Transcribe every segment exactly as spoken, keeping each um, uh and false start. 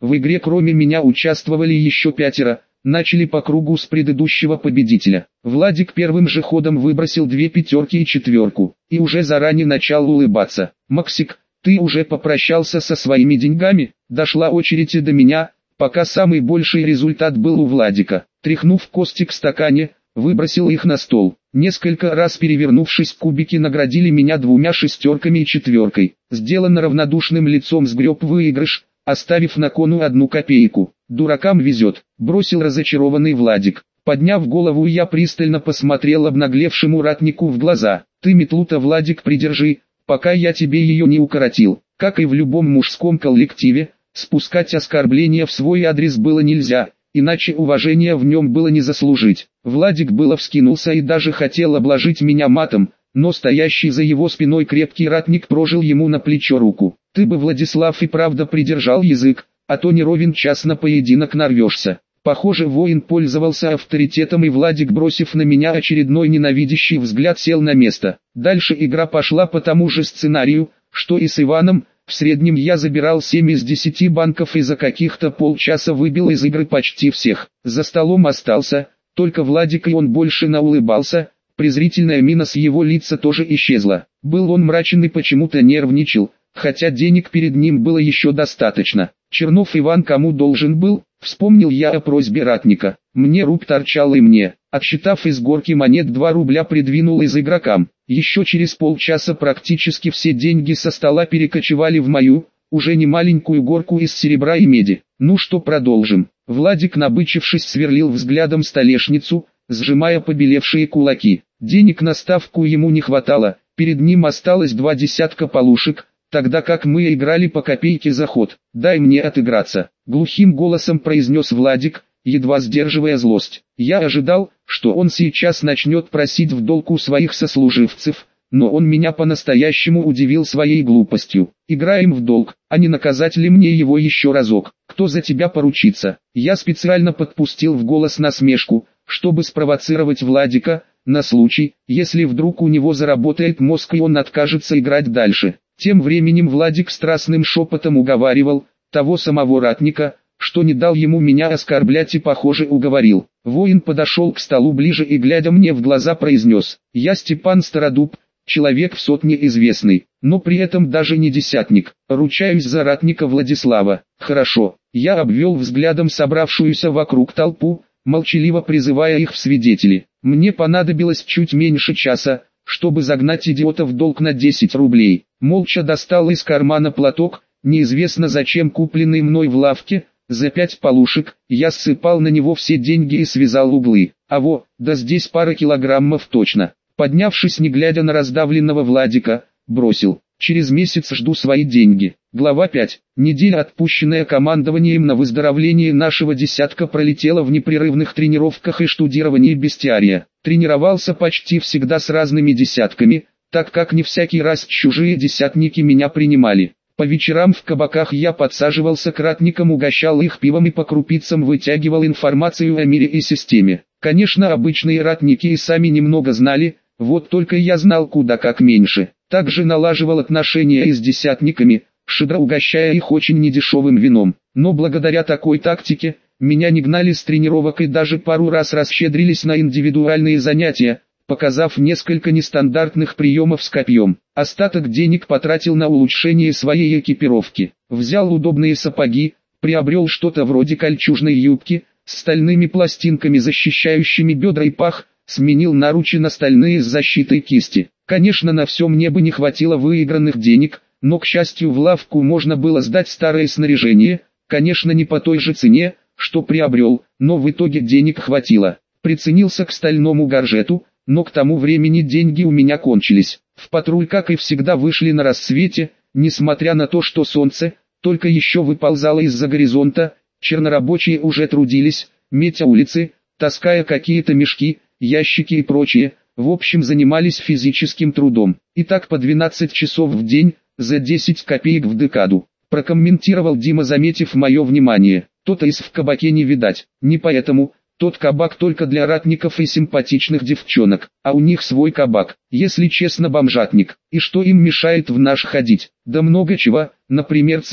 В игре кроме меня участвовали еще пятеро, начали по кругу с предыдущего победителя. Владик первым же ходом выбросил две пятерки и четверку, и уже заранее начал улыбаться. «Максик, ты уже попрощался со своими деньгами?» Дошла очередь и до меня, пока самый больший результат был у Владика. Тряхнув кости в стакане, выбросил их на стол. Несколько раз перевернувшись, кубики наградили меня двумя шестерками и четверкой. Сделанно равнодушным лицом сгреб выигрыш, оставив на кону одну копейку. «Дуракам везет», — бросил разочарованный Владик. Подняв голову, я пристально посмотрел обнаглевшему ратнику в глаза. «Ты метлу-то, Владик, придержи, пока я тебе ее не укоротил». Как и в любом мужском коллективе, спускать оскорбления в свой адрес было нельзя, иначе уважения в нем было не заслужить. Владик было вскинулся и даже хотел обложить меня матом, но стоящий за его спиной крепкий ратник прожил ему на плечо руку. «Ты бы, Владислав, и правда придержал язык, а то не ровен час на поединок нарвешься». Похоже, воин пользовался авторитетом, и Владик, бросив на меня очередной ненавидящий взгляд, сел на место. Дальше игра пошла по тому же сценарию, что и с Иваном. В среднем я забирал семь из десяти банков и за каких-то полчаса выбил из игры почти всех. За столом остался только Владик, и он больше наулыбался. Презрительная мина с его лица тоже исчезла. Был он мрачен и почему-то нервничал, хотя денег перед ним было еще достаточно. «Чернов Иван кому должен был?» Вспомнил я о просьбе ратника. Мне руб торчал, и мне, отсчитав из горки монет два рубля, придвинул из игрокам. Еще через полчаса практически все деньги со стола перекочевали в мою, уже не маленькую горку из серебра и меди. «Ну что, продолжим?» Владик, набычившись, сверлил взглядом столешницу, сжимая побелевшие кулаки. Денег на ставку ему не хватало, перед ним осталось два десятка полушек, тогда как мы играли по копейке за ход. «Дай мне отыграться», — глухим голосом произнес Владик, едва сдерживая злость. Я ожидал, что он сейчас начнет просить в долг у своих сослуживцев, но он меня по-настоящему удивил своей глупостью. «Играем в долг, а не наказать ли мне его еще разок? Кто за тебя поручится?» Я специально подпустил в голос насмешку, чтобы спровоцировать Владика, на случай, если вдруг у него заработает мозг и он откажется играть дальше. Тем временем Владик страстным шепотом уговаривал того самого ратника, что не дал ему меня оскорблять, и, похоже, уговорил. Воин подошел к столу ближе и, глядя мне в глаза, произнес: «Я Степан Стародуб, человек в сотне известный, но при этом даже не десятник. Ручаюсь за ратника Владислава». «Хорошо». Я обвел взглядом собравшуюся вокруг толпу, молчаливо призывая их в свидетели. Мне понадобилось чуть меньше часа, чтобы загнать идиота в долг на десять рублей. Молча достал из кармана платок, неизвестно зачем купленный мной в лавке, за пять полушек. Я ссыпал на него все деньги и связал углы. А во, да здесь пара килограммов точно. Поднявшись, не глядя на раздавленного Владика, бросил: «Через месяц жду свои деньги». Глава пять. Неделя, отпущенная командованием на выздоровление нашего десятка, пролетела в непрерывных тренировках и штудировании бестиария. Тренировался почти всегда с разными десятками, так как не всякий раз чужие десятники меня принимали. По вечерам в кабаках я подсаживался к ратникам, угощал их пивом и по крупицам вытягивал информацию о мире и системе. Конечно, обычные ратники и сами немного знали, вот только я знал куда как меньше. Также налаживал отношения и с десятниками, щедро угощая их очень недешевым вином. Но благодаря такой тактике, меня не гнали с тренировок и даже пару раз расщедрились на индивидуальные занятия, показав несколько нестандартных приемов с копьем. Остаток денег потратил на улучшение своей экипировки. Взял удобные сапоги, приобрел что-то вроде кольчужной юбки, с стальными пластинками, защищающими бедра и пах, сменил наручи на стальные с защитой кисти. Конечно, на все мне бы не хватило выигранных денег, но, к счастью, в лавку можно было сдать старое снаряжение, конечно, не по той же цене, что приобрел, но в итоге денег хватило. Приценился к стальному горжету, но к тому времени деньги у меня кончились. В патруль, как и всегда, вышли на рассвете, несмотря на то, что солнце только еще выползало из-за горизонта. Чернорабочие уже трудились, метя улицы, таская какие-то мешки, ящики и прочее, в общем занимались физическим трудом. И так по двенадцать часов в день, за десять копеек в декаду. Прокомментировал Дима, заметив мое внимание. То-то из в кабаке не видать, не поэтому, тот кабак только для ратников и симпатичных девчонок, а у них свой кабак, если честно, бомжатник. И что им мешает в наш ходить? Да много чего, например цены.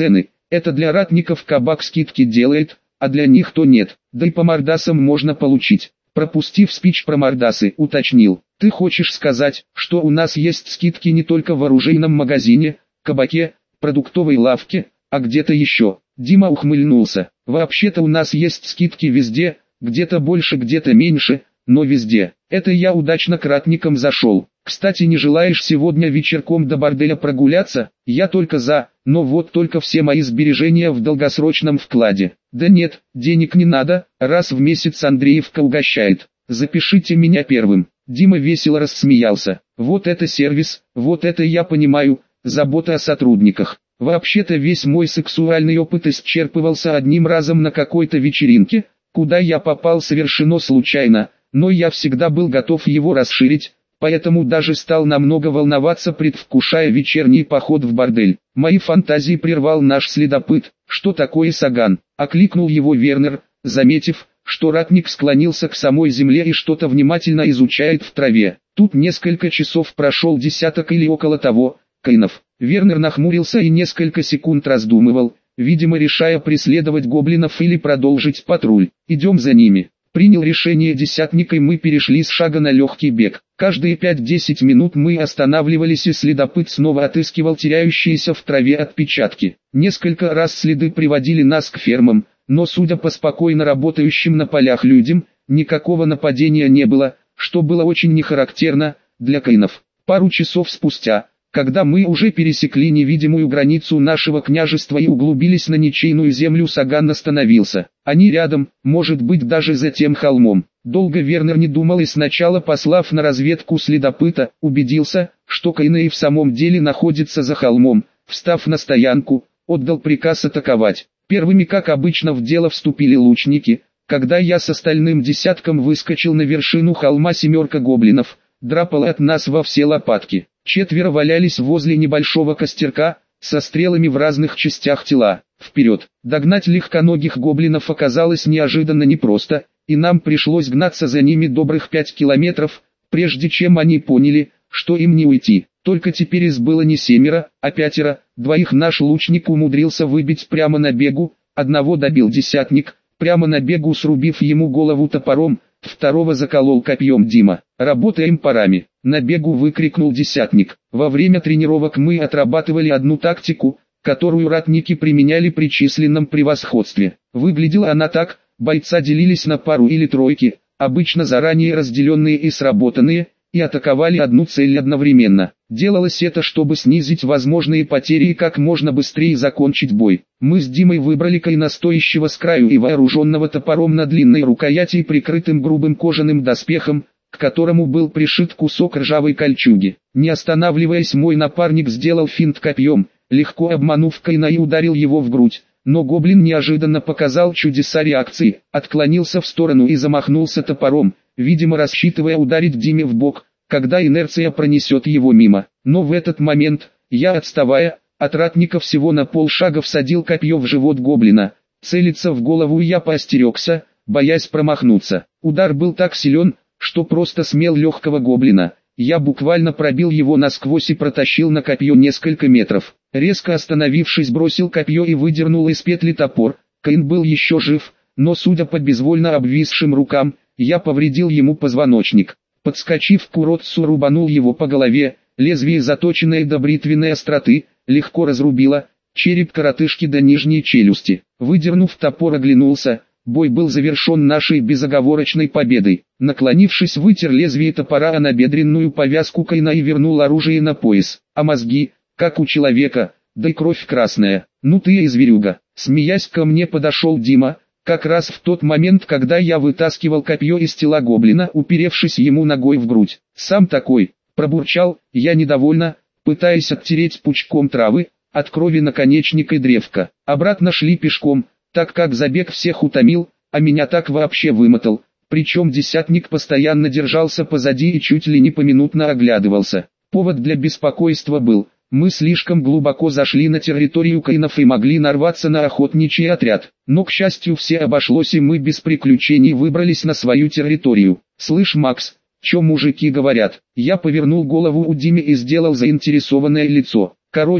Это для ратников кабак скидки делает, а для них то нет, да и по мордасам можно получить. Пропустив спич про мордасы, уточнил. Ты хочешь сказать, что у нас есть скидки не только в оружейном магазине, кабаке, продуктовой лавке, а где-то еще? Дима ухмыльнулся. Вообще-то у нас есть скидки везде, где-то больше, где-то меньше, но везде. Это я удачно к ратникам зашел. Кстати, не желаешь сегодня вечерком до борделя прогуляться? Я только за, но вот только все мои сбережения в долгосрочном вкладе. Да нет, денег не надо, раз в месяц Андреевка угощает. Запишите меня первым. Дима весело рассмеялся. Вот это сервис, вот это я понимаю, забота о сотрудниках. Вообще-то весь мой сексуальный опыт исчерпывался одним разом на какой-то вечеринке, куда я попал совершенно случайно, но я всегда был готов его расширить, поэтому даже стал намного волноваться, предвкушая вечерний поход в бордель. Мои фантазии прервал наш следопыт. Что такое саган? Окликнул его Вернер, заметив, что ратник склонился к самой земле и что-то внимательно изучает в траве. Тут несколько часов прошел десяток или около того, Кайнов. Вернер нахмурился и несколько секунд раздумывал, видимо решая преследовать гоблинов или продолжить патруль. Идем за ними. Принял решение десятник, и мы перешли с шага на легкий бег. Каждые пять-десять минут мы останавливались, и следопыт снова отыскивал теряющиеся в траве отпечатки. Несколько раз следы приводили нас к фермам, но судя по спокойно работающим на полях людям, никакого нападения не было, что было очень нехарактерно для Кайнов. Пару часов спустя, когда мы уже пересекли невидимую границу нашего княжества и углубились на ничейную землю, саган остановился. Они рядом, может быть даже за тем холмом. Долго Вернер не думал и сначала, послав на разведку следопыта, убедился, что Кайны и в самом деле находится за холмом. Встав на стоянку, отдал приказ атаковать. Первыми, как обычно, в дело вступили лучники. Когда я с остальным десятком выскочил на вершину холма, семерка гоблинов драпала от нас во все лопатки. Четверо валялись возле небольшого костерка, со стрелами в разных частях тела. Вперед! Догнать легконогих гоблинов оказалось неожиданно непросто, и нам пришлось гнаться за ними добрых пять километров, прежде чем они поняли, что им не уйти. Только теперь их было не семеро, а пятеро, двоих наш лучник умудрился выбить прямо на бегу, одного добил десятник, прямо на бегу срубив ему голову топором, второго заколол копьем Дима. «Работаем парами!» — на бегу выкрикнул десятник. Во время тренировок мы отрабатывали одну тактику, которую ратники применяли при численном превосходстве. Выглядела она так: бойца делились на пару или тройки, обычно заранее разделенные и сработанные, и атаковали одну цель одновременно. Делалось это, чтобы снизить возможные потери и как можно быстрее закончить бой. Мы с Димой выбрали Кайна, стоящего с краю и вооруженного топором на длинной рукояти и прикрытым грубым кожаным доспехом, к которому был пришит кусок ржавой кольчуги. Не останавливаясь, мой напарник сделал финт копьем, легко обманув Кайна, и ударил его в грудь. Но гоблин неожиданно показал чудеса реакции, отклонился в сторону и замахнулся топором, видимо рассчитывая ударить Диме в бок, когда инерция пронесет его мимо. Но в этот момент, я, отставая от ратника всего на полшага, всадил копье в живот гоблина. Целиться в голову я поостерегся, боясь промахнуться. Удар был так силен, что просто смел легкого гоблина. Я буквально пробил его насквозь и протащил на копье несколько метров. Резко остановившись, бросил копье и выдернул из петли топор. Каин был еще жив, но судя по безвольно обвисшим рукам, я повредил ему позвоночник. Подскочив к уродцу, рубанул его по голове, лезвие, заточенное до бритвенной остроты, легко разрубило череп коротышки до нижней челюсти. Выдернув топор, оглянулся. Бой был завершен нашей безоговорочной победой. Наклонившись, вытер лезвие топора о набедренную повязку Кайна и вернул оружие на пояс. А мозги, как у человека, да и кровь красная. Ну ты и зверюга. Смеясь, ко мне подошел Дима, как раз в тот момент, когда я вытаскивал копье из тела гоблина, уперевшись ему ногой в грудь. Сам такой, пробурчал я недовольно, пытаясь оттереть пучком травы от крови наконечник и древко. Обратно шли пешком, так как забег всех утомил, а меня так вообще вымотал. Причем десятник постоянно держался позади и чуть ли не поминутно оглядывался. Повод для беспокойства был: мы слишком глубоко зашли на территорию Кайнов и могли нарваться на охотничий отряд. Но, к счастью, все обошлось, и мы без приключений выбрались на свою территорию. «Слышь, Макс, чё мужики говорят?» Я повернул голову у Димы и сделал заинтересованное лицо. «Короче,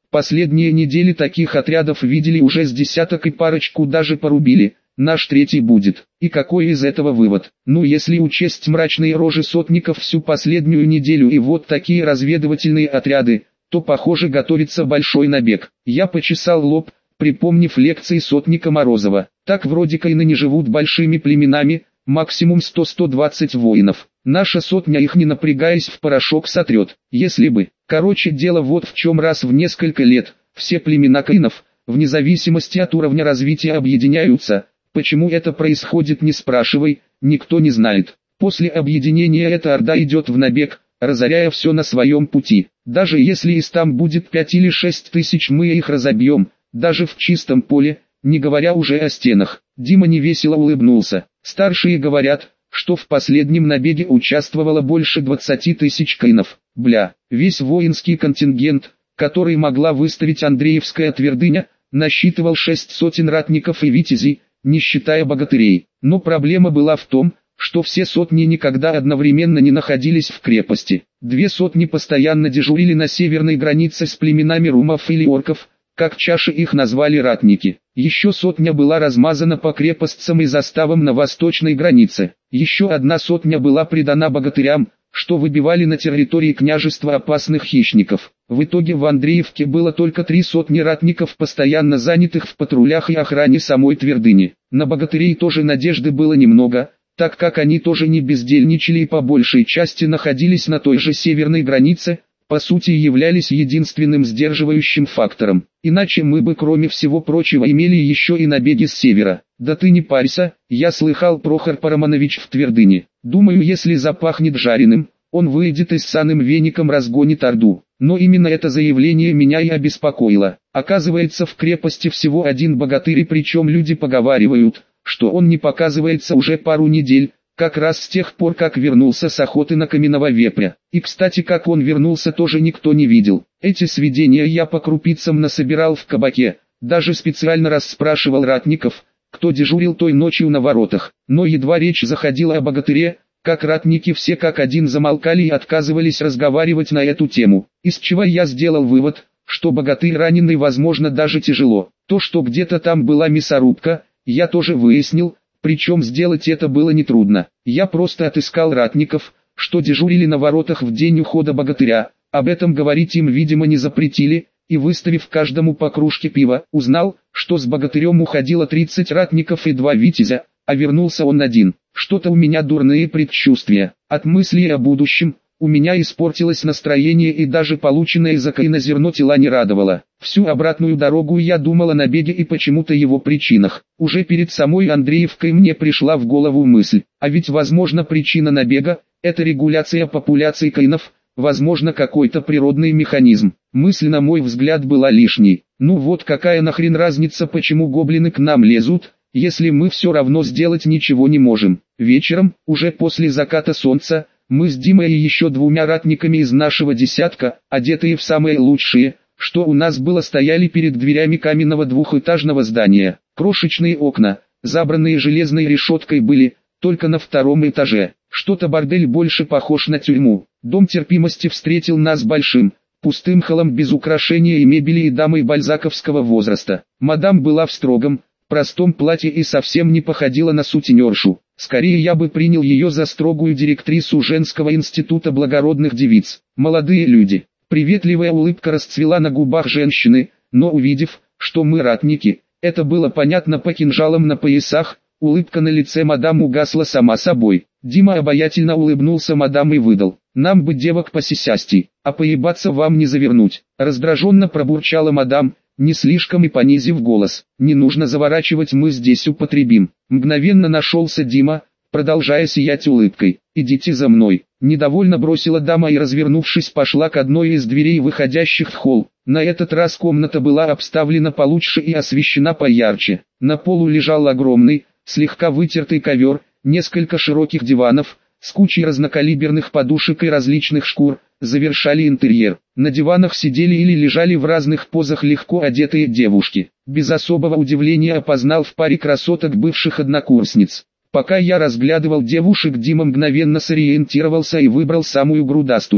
Последние недели таких отрядов видели уже с десяток и парочку даже порубили. Наш третий будет. И какой из этого вывод? Ну, если учесть мрачные рожи сотников всю последнюю неделю и вот такие разведывательные отряды, то, похоже, готовится большой набег. Я почесал лоб, припомнив лекции сотника Морозова. Так вроде каины не живут большими племенами, максимум сто — сто двадцать воинов. Наша сотня их не напрягаясь в порошок сотрет. Если бы. Короче, дело вот в чем: раз в несколько лет все племена каинов, вне зависимости от уровня развития, объединяются. Почему это происходит, не спрашивай, никто не знает. После объединения эта орда идет в набег, разоряя все на своем пути. Даже если из там будет пять или шесть тысяч, мы их разобьем, даже в чистом поле, не говоря уже о стенах. Дима невесело улыбнулся. Старшие говорят, что в последнем набеге участвовало больше двадцати тысяч каинов. Бля, весь воинский контингент, который могла выставить Андреевская твердыня, насчитывал шесть сотен ратников и витязей, не считая богатырей. Но проблема была в том, что все сотни никогда одновременно не находились в крепости. Две сотни постоянно дежурили на северной границе с племенами румов или орков, как чаши их назвали ратники. Еще сотня была размазана по крепостцам и заставам на восточной границе. Еще одна сотня была придана богатырям, что выбивали на территории княжества опасных хищников. В итоге в Андреевке было только три сотни ратников, постоянно занятых в патрулях и охране самой твердыни. На богатырей тоже надежды было немного, так как они тоже не бездельничали и по большей части находились на той же северной границе, по сути являлись единственным сдерживающим фактором. Иначе мы бы, кроме всего прочего, имели еще и набеги с севера. Да ты не парься, я слыхал, Прохор Парамонович в твердыне. Думаю, если запахнет жареным, он выйдет и с санным веником разгонит орду. Но именно это заявление меня и обеспокоило. Оказывается, в крепости всего один богатырь, и причем люди поговаривают, что он не показывается уже пару недель, как раз с тех пор, как вернулся с охоты на каменного вепря. И кстати, как он вернулся, тоже никто не видел. Эти сведения я по крупицам насобирал в кабаке, даже специально расспрашивал ратников, кто дежурил той ночью на воротах. Но едва речь заходила о богатыре, как ратники все как один замолкали и отказывались разговаривать на эту тему. Из чего я сделал вывод, что богатырь раненый, возможно, даже тяжело. То, что где-то там была мясорубка, я тоже выяснил. Причем сделать это было нетрудно. Я просто отыскал ратников, что дежурили на воротах в день ухода богатыря. Об этом говорить им, видимо, не запретили, и выставив каждому по кружке пива, узнал, что с богатырем уходило тридцать ратников и два витязя, а вернулся он один. Что-то у меня дурные предчувствия. От мыслей о будущем у меня испортилось настроение, и даже полученное из Акаина зерно тела не радовало. Всю обратную дорогу я думал о набеге и почему-то его причинах. Уже перед самой Андреевкой мне пришла в голову мысль, а ведь возможно причина набега – это регуляция популяции каинов, возможно какой-то природный механизм. Мысль, на мой взгляд, была лишней. Ну вот какая нахрен разница, почему гоблины к нам лезут, если мы все равно сделать ничего не можем. Вечером, уже после заката солнца, мы с Димой и еще двумя ратниками из нашего десятка, одетые в самые лучшие, что у нас было, стояли перед дверями каменного двухэтажного здания. Крошечные окна, забранные железной решеткой, были только на втором этаже. Что-то бордель, больше похож на тюрьму. Дом терпимости встретил нас большим, пустым холлом без украшения и мебели и дамой бальзаковского возраста. Мадам была в строгом, простом платье и совсем не походила на сутенершу. Скорее я бы принял ее за строгую директрису женского института благородных девиц. Молодые люди. Приветливая улыбка расцвела на губах женщины, но увидев, что мы ратники, это было понятно по кинжалам на поясах, улыбка на лице мадам угасла сама собой. Дима обаятельно улыбнулся мадам и выдал: «Нам бы девок посисястей, а поебаться вам не завернуть». Раздраженно пробурчала мадам, не слишком и понизив голос: «Не нужно заворачивать, мы здесь употребим». Мгновенно нашелся Дима, продолжая сиять улыбкой. «Идите за мной». Недовольно бросила дама и, развернувшись, пошла к одной из дверей, выходящих в холл. На этот раз комната была обставлена получше и освещена поярче. На полу лежал огромный, слегка вытертый ковер, несколько широких диванов, с кучей разнокалиберных подушек и различных шкур, завершали интерьер. На диванах сидели или лежали в разных позах легко одетые девушки. Без особого удивления опознал в паре красоток бывших однокурсниц. Пока я разглядывал девушек, Дима мгновенно сориентировался и выбрал самую грудастую.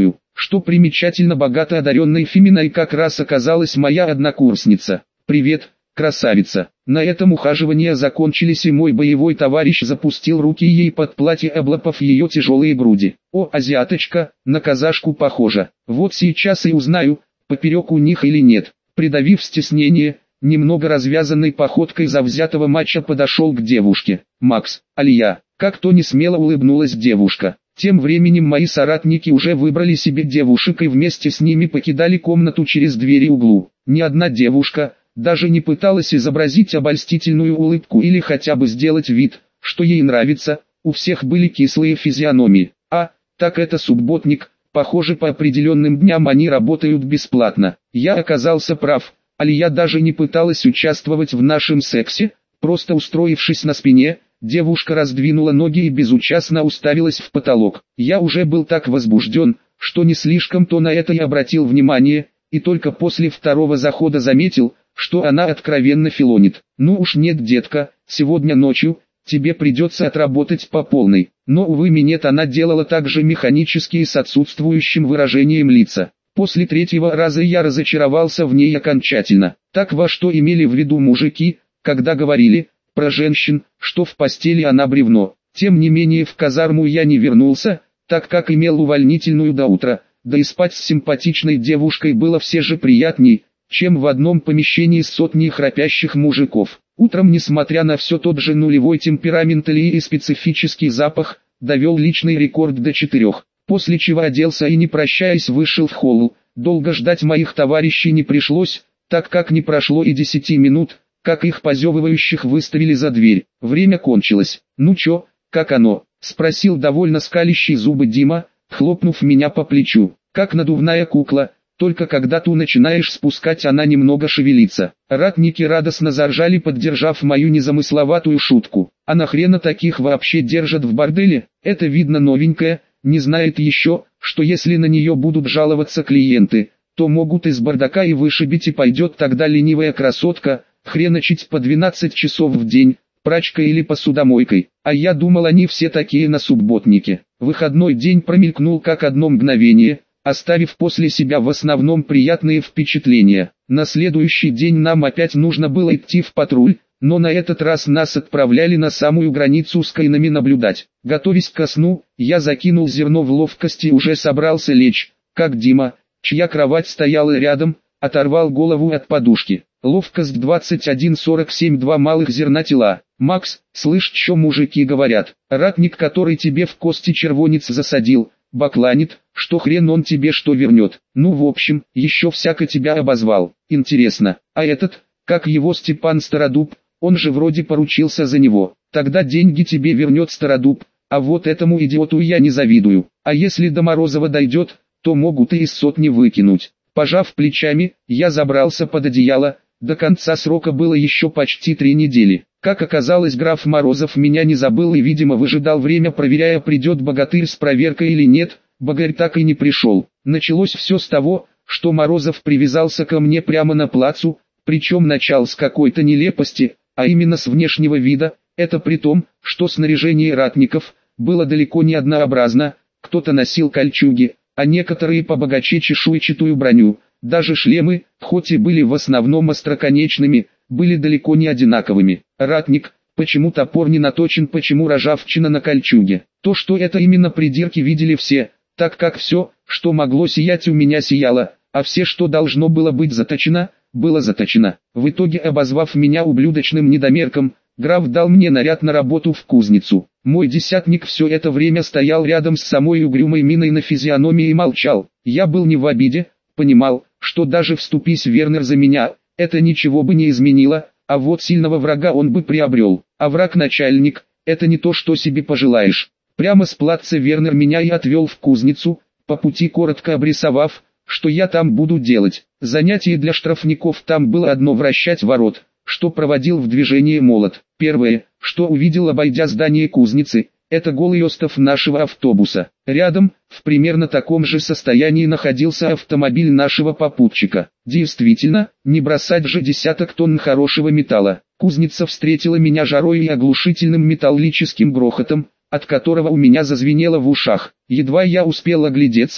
Что примечательно, богато одаренной Феминой как раз оказалась моя однокурсница. «Привет, красавица!» На этом ухаживания закончились, и мой боевой товарищ запустил руки ей под платье, облапав ее тяжелые груди. «О, азиаточка, на казашку похожа. Вот сейчас и узнаю, поперек у них или нет». Придавив стеснение, немного развязанной походкой завзятого мачо подошел к девушке. «Макс, Алия», как-то несмело улыбнулась девушка. Тем временем мои соратники уже выбрали себе девушек и вместе с ними покидали комнату через двери углу. Ни одна девушка даже не пыталась изобразить обольстительную улыбку или хотя бы сделать вид, что ей нравится, у всех были кислые физиономии. А, так это субботник, похоже, по определенным дням они работают бесплатно. Я оказался прав, Алия даже не пыталась участвовать в нашем сексе, просто устроившись на спине, девушка раздвинула ноги и безучастно уставилась в потолок. Я уже был так возбужден, что не слишком-то на это и обратил внимание, и только после второго захода заметил, что она откровенно филонит. «Ну уж нет, детка, сегодня ночью тебе придется отработать по полной». Но, увы, минет она делала так же механически и с отсутствующим выражением лица. После третьего раза я разочаровался в ней окончательно. Так во что имели в виду мужики, когда говорили про женщин, что в постели она бревно? Тем не менее, в казарму я не вернулся, так как имел увольнительную до утра, да и спать с симпатичной девушкой было все же приятней, чем в одном помещении с сотней храпящих мужиков. Утром, несмотря на все тот же нулевой темперамент Алии и специфический запах, довел личный рекорд до четырех, после чего оделся и, не прощаясь, вышел в холл. Долго ждать моих товарищей не пришлось, так как не прошло и десяти минут, как их позевывающих выставили за дверь. Время кончилось. «Ну чё, как оно?» — спросил довольно скалящий зубы Дима, хлопнув меня по плечу. «Как надувная кукла, только когда ту начинаешь спускать, она немного шевелится». Ратники радостно заржали, поддержав мою незамысловатую шутку. «А нахрена таких вообще держат в борделе? Это видно новенькая, не знает еще, что если на нее будут жаловаться клиенты, то могут из бардака и вышибить, и пойдет тогда ленивая красотка хреночить по двенадцать часов в день, прачкой или посудомойкой. А я думал, они все такие на субботнике». Выходной день промелькнул как одно мгновение, оставив после себя в основном приятные впечатления. На следующий день нам опять нужно было идти в патруль, но на этот раз нас отправляли на самую границу с кайнами наблюдать. Готовясь ко сну, я закинул зерно в ловкости и уже собрался лечь, как Дима, чья кровать стояла рядом, оторвал голову от подушки. Ловкость двадцать один сорок семь, два малых зерна тела. «Макс, слышь, что мужики говорят? Ратник, который тебе в кости червонец засадил, бакланит, что хрен он тебе что вернет. Ну в общем, еще всяко тебя обозвал. Интересно, а этот, как его, Степан Стародуб, он же вроде поручился за него. Тогда деньги тебе вернет Стародуб, а вот этому идиоту я не завидую. А если до Морозова дойдет, то могут и из сотни выкинуть». Пожав плечами, я забрался под одеяло. До конца срока было еще почти три недели. Как оказалось, граф Морозов меня не забыл и, видимо, выжидал время, проверяя, придет богатырь с проверкой или нет. Богатырь так и не пришел. Началось все с того, что Морозов привязался ко мне прямо на плацу, причем начал с какой-то нелепости, а именно с внешнего вида. Это при том, что снаряжение ратников было далеко не однообразно, кто-то носил кольчуги, а некоторые побогаче чешуйчатую броню. Даже шлемы, хоть и были в основном остроконечными, были далеко не одинаковыми. Ратник, почему топор не наточен, почему ржавчина на кольчуге. То, что это именно придирки, видели все, так как все, что могло сиять, у меня сияло, а все, что должно было быть заточено, было заточено. В итоге, обозвав меня ублюдочным недомерком, граф дал мне наряд на работу в кузницу. Мой десятник все это время стоял рядом с самой угрюмой миной на физиономии и молчал. Я был не в обиде, понимал, что даже вступись Вернер за меня, это ничего бы не изменило, а вот сильного врага он бы приобрел. А враг-начальник, это не то, что себе пожелаешь. Прямо с плаца Вернер меня и отвел в кузницу, по пути коротко обрисовав, что я там буду делать. Занятие для штрафников там было одно: вращать ворот, что проводил в движение молот. Первое, что увидел, обойдя здание кузницы, это голый остов нашего автобуса. Рядом, в примерно таком же состоянии, находился автомобиль нашего попутчика. Действительно, не бросать же десяток тонн хорошего металла. Кузница встретила меня жарой и оглушительным металлическим грохотом, от которого у меня зазвенело в ушах. Едва я успел оглядеться,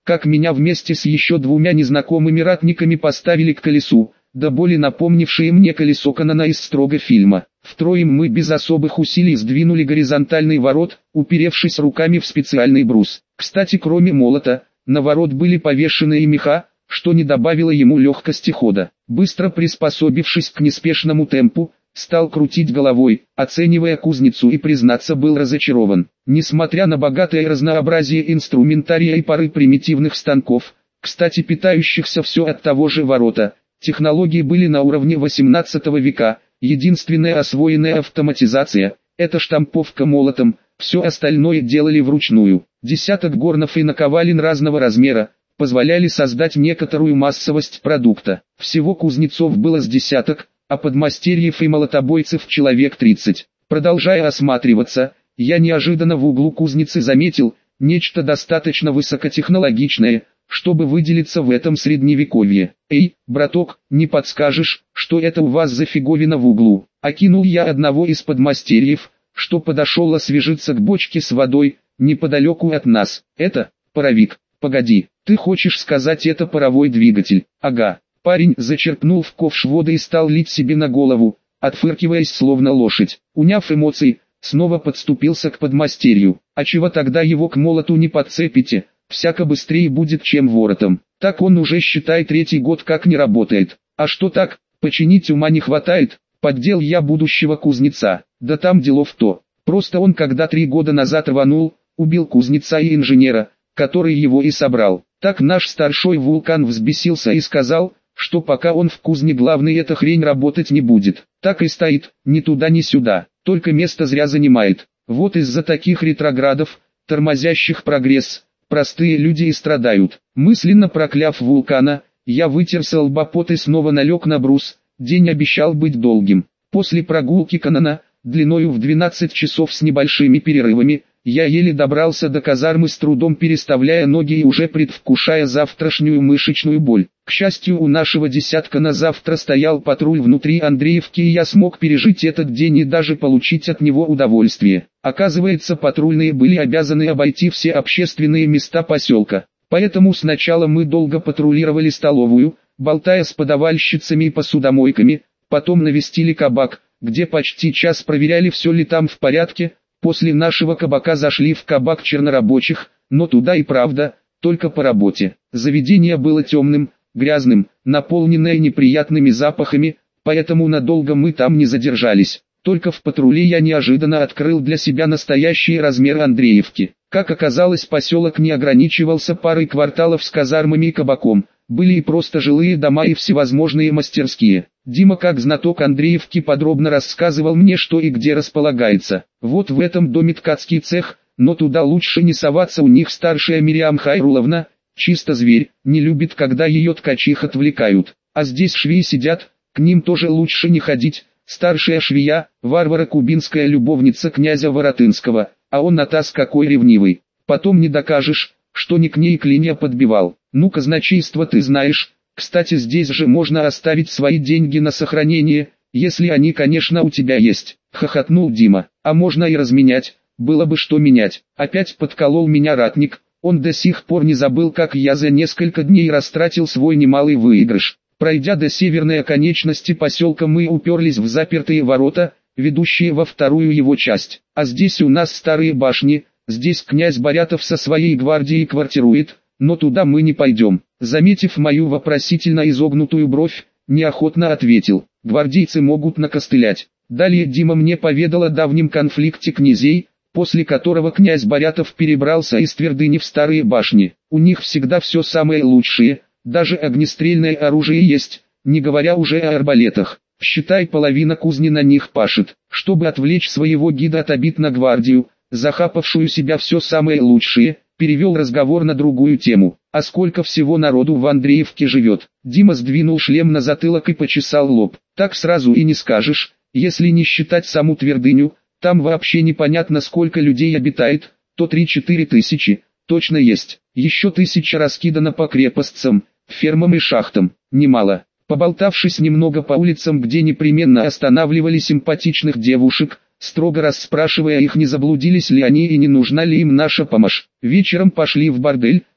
как меня вместе с еще двумя незнакомыми ратниками поставили к колесу, до боли напомнившее мне колесо Конана из строго фильма. Втроем мы без особых усилий сдвинули горизонтальный ворот, уперевшись руками в специальный брус. Кстати, кроме молота, на ворот были повешены и меха, что не добавило ему легкости хода. Быстро приспособившись к неспешному темпу, стал крутить головой, оценивая кузницу, и, признаться, был разочарован. Несмотря на богатое разнообразие инструментария и пары примитивных станков, кстати питающихся все от того же ворота, технологии были на уровне восемнадцатого века, единственная освоенная автоматизация – это штамповка молотом, все остальное делали вручную. Десяток горнов и наковален разного размера позволяли создать некоторую массовость продукта. Всего кузнецов было с десяток, а подмастерьев и молотобойцев человек тридцать. Продолжая осматриваться, я неожиданно в углу кузницы заметил нечто достаточно высокотехнологичное, чтобы выделиться в этом средневековье. «Эй, браток, не подскажешь, что это у вас за фиговина в углу?» Окинул я одного из подмастерьев, что подошел освежиться к бочке с водой, неподалеку от нас. «Это паровик. Погоди, ты хочешь сказать, это паровой двигатель?» «Ага». Парень зачерпнул в ковш воды и стал лить себе на голову, отфыркиваясь словно лошадь. Уняв эмоции, снова подступился к подмастерью. «А чего тогда его к молоту не подцепите? Всяко быстрее будет, чем воротом. Так он уже, считай, третий год как не работает. А что так, починить ума не хватает?» Поддел я будущего кузнеца. «Да там делов-то. Просто он, когда три года назад рванул, убил кузнеца и инженера, который его и собрал. Так наш старшой вулкан взбесился и сказал, что пока он в кузне главный, эта хрень работать не будет. Так и стоит, ни туда ни сюда, только место зря занимает. Вот из-за таких ретроградов, тормозящих прогресс, простые люди и страдают». Мысленно прокляв вулкана, я вытерся лба пот и снова налег на брус. День обещал быть долгим. После прогулки Конана, длиною в двенадцать часов с небольшими перерывами, я еле добрался до казармы, с трудом переставляя ноги и уже предвкушая завтрашнюю мышечную боль. К счастью, у нашего десятка на завтра стоял патруль внутри Андреевки, и я смог пережить этот день и даже получить от него удовольствие. Оказывается, патрульные были обязаны обойти все общественные места поселка. Поэтому сначала мы долго патрулировали столовую, болтая с подавальщицами и посудомойками, потом навестили кабак, где почти час проверяли, все ли там в порядке. После нашего кабака зашли в кабак чернорабочих, но туда и правда, только по работе. Заведение было темным, грязным, наполненное неприятными запахами, поэтому надолго мы там не задержались. Только в патруле я неожиданно открыл для себя настоящие размеры Андреевки. Как оказалось, поселок не ограничивался парой кварталов с казармами и кабаком. Были и просто жилые дома и всевозможные мастерские. Дима, как знаток Андреевки, подробно рассказывал мне, что и где располагается. Вот в этом доме ткацкий цех, но туда лучше не соваться, у них старшая Мириам Хайруловна, чисто зверь, не любит, когда ее ткачих отвлекают. А здесь швеи сидят, к ним тоже лучше не ходить. Старшая швея, Варвара Кубинская, любовница князя Воротынского, а он, Натас, какой ревнивый. Потом не докажешь, что не к ней клинья подбивал. Ну, казначейство ты знаешь. Кстати, здесь же можно оставить свои деньги на сохранение, если они, конечно, у тебя есть. Хохотнул Дима. А можно и разменять, было бы что менять. Опять подколол меня ратник. Он до сих пор не забыл, как я за несколько дней растратил свой немалый выигрыш. Пройдя до северной оконечности поселка, мы уперлись в запертые ворота, ведущие во вторую его часть. А здесь у нас старые башни, здесь князь Борятов со своей гвардией квартирует, но туда мы не пойдем. Заметив мою вопросительно изогнутую бровь, неохотно ответил: гвардейцы могут накостылять. Далее Дима мне поведал о давнем конфликте князей, после которого князь Борятов перебрался из твердыни в старые башни. У них всегда все самое лучшее, даже огнестрельное оружие есть, не говоря уже о арбалетах. Считай, половина кузни на них пашет. Чтобы отвлечь своего гида от обид на гвардию, захапавшую себя все самое лучшее, перевел разговор на другую тему. А сколько всего народу в Андреевке живет? Дима сдвинул шлем на затылок и почесал лоб. Так сразу и не скажешь, если не считать саму твердыню, там вообще непонятно сколько людей обитает, то три-четыре тысячи, точно есть. Еще тысяча раскидана по крепостцам, фермам и шахтам, немало. Поболтавшись немного по улицам, где непременно останавливали симпатичных девушек, строго расспрашивая их, не заблудились ли они и не нужна ли им наша помощь, вечером пошли в бордель,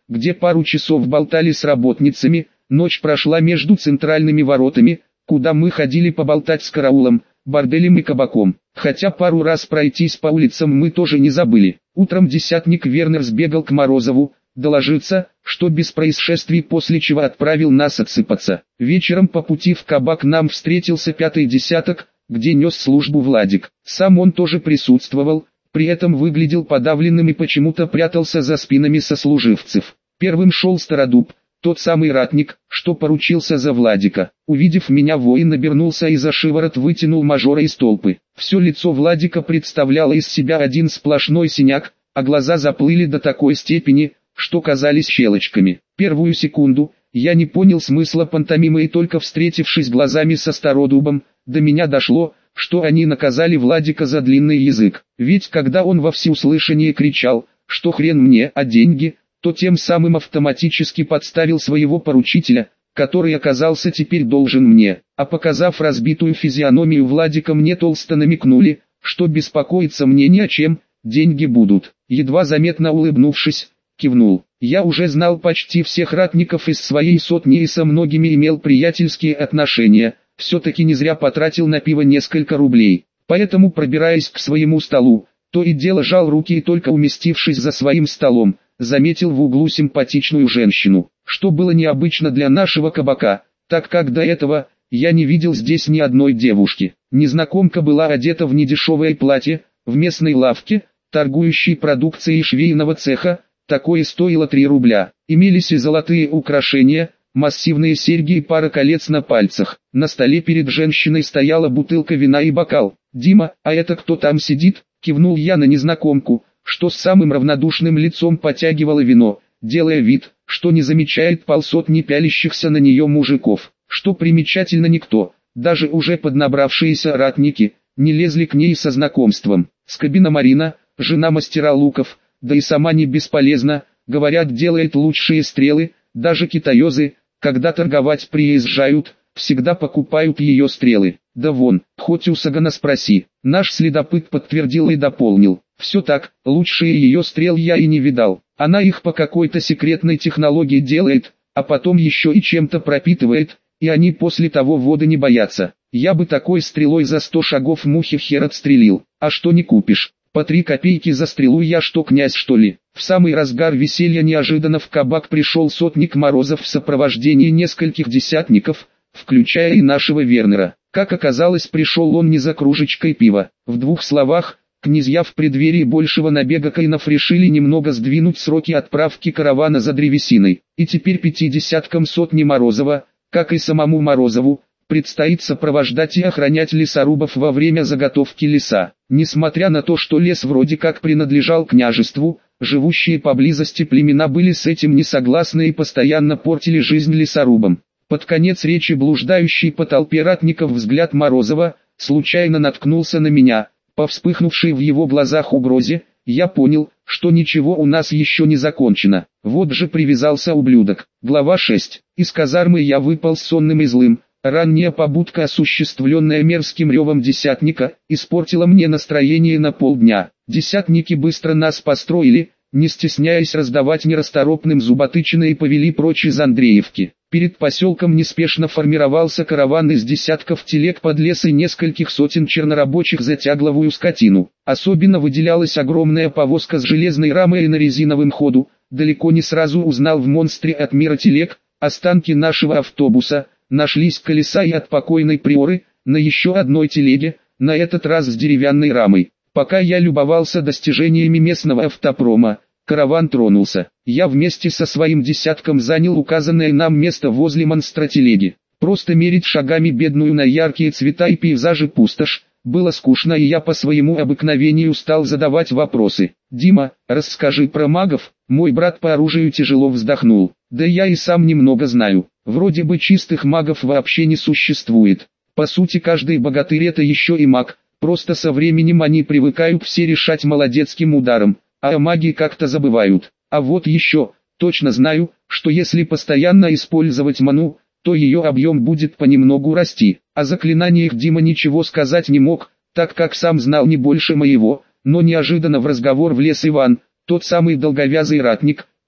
где пару часов болтали с работницами. Ночь прошла между центральными воротами, куда мы ходили поболтать с караулом, борделем и кабаком. Хотя пару раз пройтись по улицам мы тоже не забыли. Утром десятник Вернер сбегал к Морозову, доложиться, что без происшествий, после чего отправил нас отсыпаться. Вечером по пути в кабак нам встретился пятый десяток, где нес службу Владик. Сам он тоже присутствовал, при этом выглядел подавленным и почему-то прятался за спинами сослуживцев. Первым шел Стародуб, тот самый ратник, что поручился за Владика. Увидев меня, воин обернулся и за шиворот вытянул мажора из толпы. Все лицо Владика представляло из себя один сплошной синяк, а глаза заплыли до такой степени, что казались щелочками. Первую секунду я не понял смысла пантомимы, и только встретившись глазами со Стародубом, до меня дошло, что они наказали Владика за длинный язык. Ведь когда он во всеуслышание кричал, что хрен мне, а деньги, то тем самым автоматически подставил своего поручителя, который оказался теперь должен мне. А показав разбитую физиономию Владика, мне толсто намекнули, что беспокоиться мне не о чем, деньги будут. Едва заметно улыбнувшись, кивнул. Я уже знал почти всех ратников из своей сотни и со многими имел приятельские отношения, все-таки не зря потратил на пиво несколько рублей. Поэтому, пробираясь к своему столу, то и дело жал руки и только уместившись за своим столом, заметил в углу симпатичную женщину, что было необычно для нашего кабака, так как до этого я не видел здесь ни одной девушки. Незнакомка была одета в недешевое платье, в местной лавке, торгующей продукцией швейного цеха, такое стоило три рубля. Имелись и золотые украшения, массивные серьги и пара колец на пальцах. На столе перед женщиной стояла бутылка вина и бокал. «Дима, а это кто там сидит?» — кивнул я на незнакомку, что с самым равнодушным лицом потягивала вино, делая вид, что не замечает полсотни пялящихся на нее мужиков. Что примечательно, никто, даже уже поднабравшиеся ратники, не лезли к ней со знакомством. Скобина Марина, жена мастера луков, да и сама не бесполезна, говорят, делает лучшие стрелы, даже китаёзы, когда торговать приезжают, всегда покупают ее стрелы. Да вон, хоть у Сагана спроси. Наш следопыт подтвердил и дополнил. Все так, лучшие ее стрел я и не видал. Она их по какой-то секретной технологии делает, а потом еще и чем-то пропитывает, и они после того воды не боятся. Я бы такой стрелой за сто шагов мухи хер отстрелил. А что не купишь? По три копейки за стрелу, я что, князь что ли? В самый разгар веселья неожиданно в кабак пришел сотник Морозов в сопровождении нескольких десятников, включая и нашего Вернера. Как оказалось, пришел он не за кружечкой пива. В двух словах, князья в преддверии большего набега каинов решили немного сдвинуть сроки отправки каравана за древесиной. И теперь пятидесяткам сотни Морозова, как и самому Морозову, предстоит сопровождать и охранять лесорубов во время заготовки леса. Несмотря на то, что лес вроде как принадлежал княжеству, живущие поблизости племена были с этим не согласны и постоянно портили жизнь лесорубам. Под конец речи блуждающий по толпе ратников взгляд Морозова случайно наткнулся на меня. По вспыхнувшей в его глазах угрозе, я понял, что ничего у нас еще не закончено. Вот же привязался ублюдок. Глава шесть. Из казармы я выпал сонным и злым. Ранняя побудка, осуществленная мерзким ревом десятника, испортила мне настроение на полдня. Десятники быстро нас построили, не стесняясь раздавать нерасторопным зуботычины, и повели прочь из Андреевки. Перед поселком неспешно формировался караван из десятков телег под лес и нескольких сотен чернорабочих за тягловую скотину. Особенно выделялась огромная повозка с железной рамой и на резиновом ходу. Далеко не сразу узнал в монстре от мира телег останки нашего автобуса. Нашлись колеса и от покойной приоры, на еще одной телеге, на этот раз с деревянной рамой. Пока я любовался достижениями местного автопрома, караван тронулся. Я вместе со своим десятком занял указанное нам место возле монстротелеги. Просто мерить шагами бедную на яркие цвета и пейзажи пустошь было скучно, и я по своему обыкновению стал задавать вопросы. «Дима, расскажи про магов». Мой брат по оружию тяжело вздохнул. «Да я и сам немного знаю. Вроде бы чистых магов вообще не существует. По сути, каждый богатырь это еще и маг, просто со временем они привыкают все решать молодецким ударом, а о магии как-то забывают. А вот еще, точно знаю, что если постоянно использовать ману, то ее объем будет понемногу расти. О заклинаниях Дима ничего сказать не мог, так как сам знал не больше моего, но неожиданно в разговор влез Иван, тот самый долговязый ратник,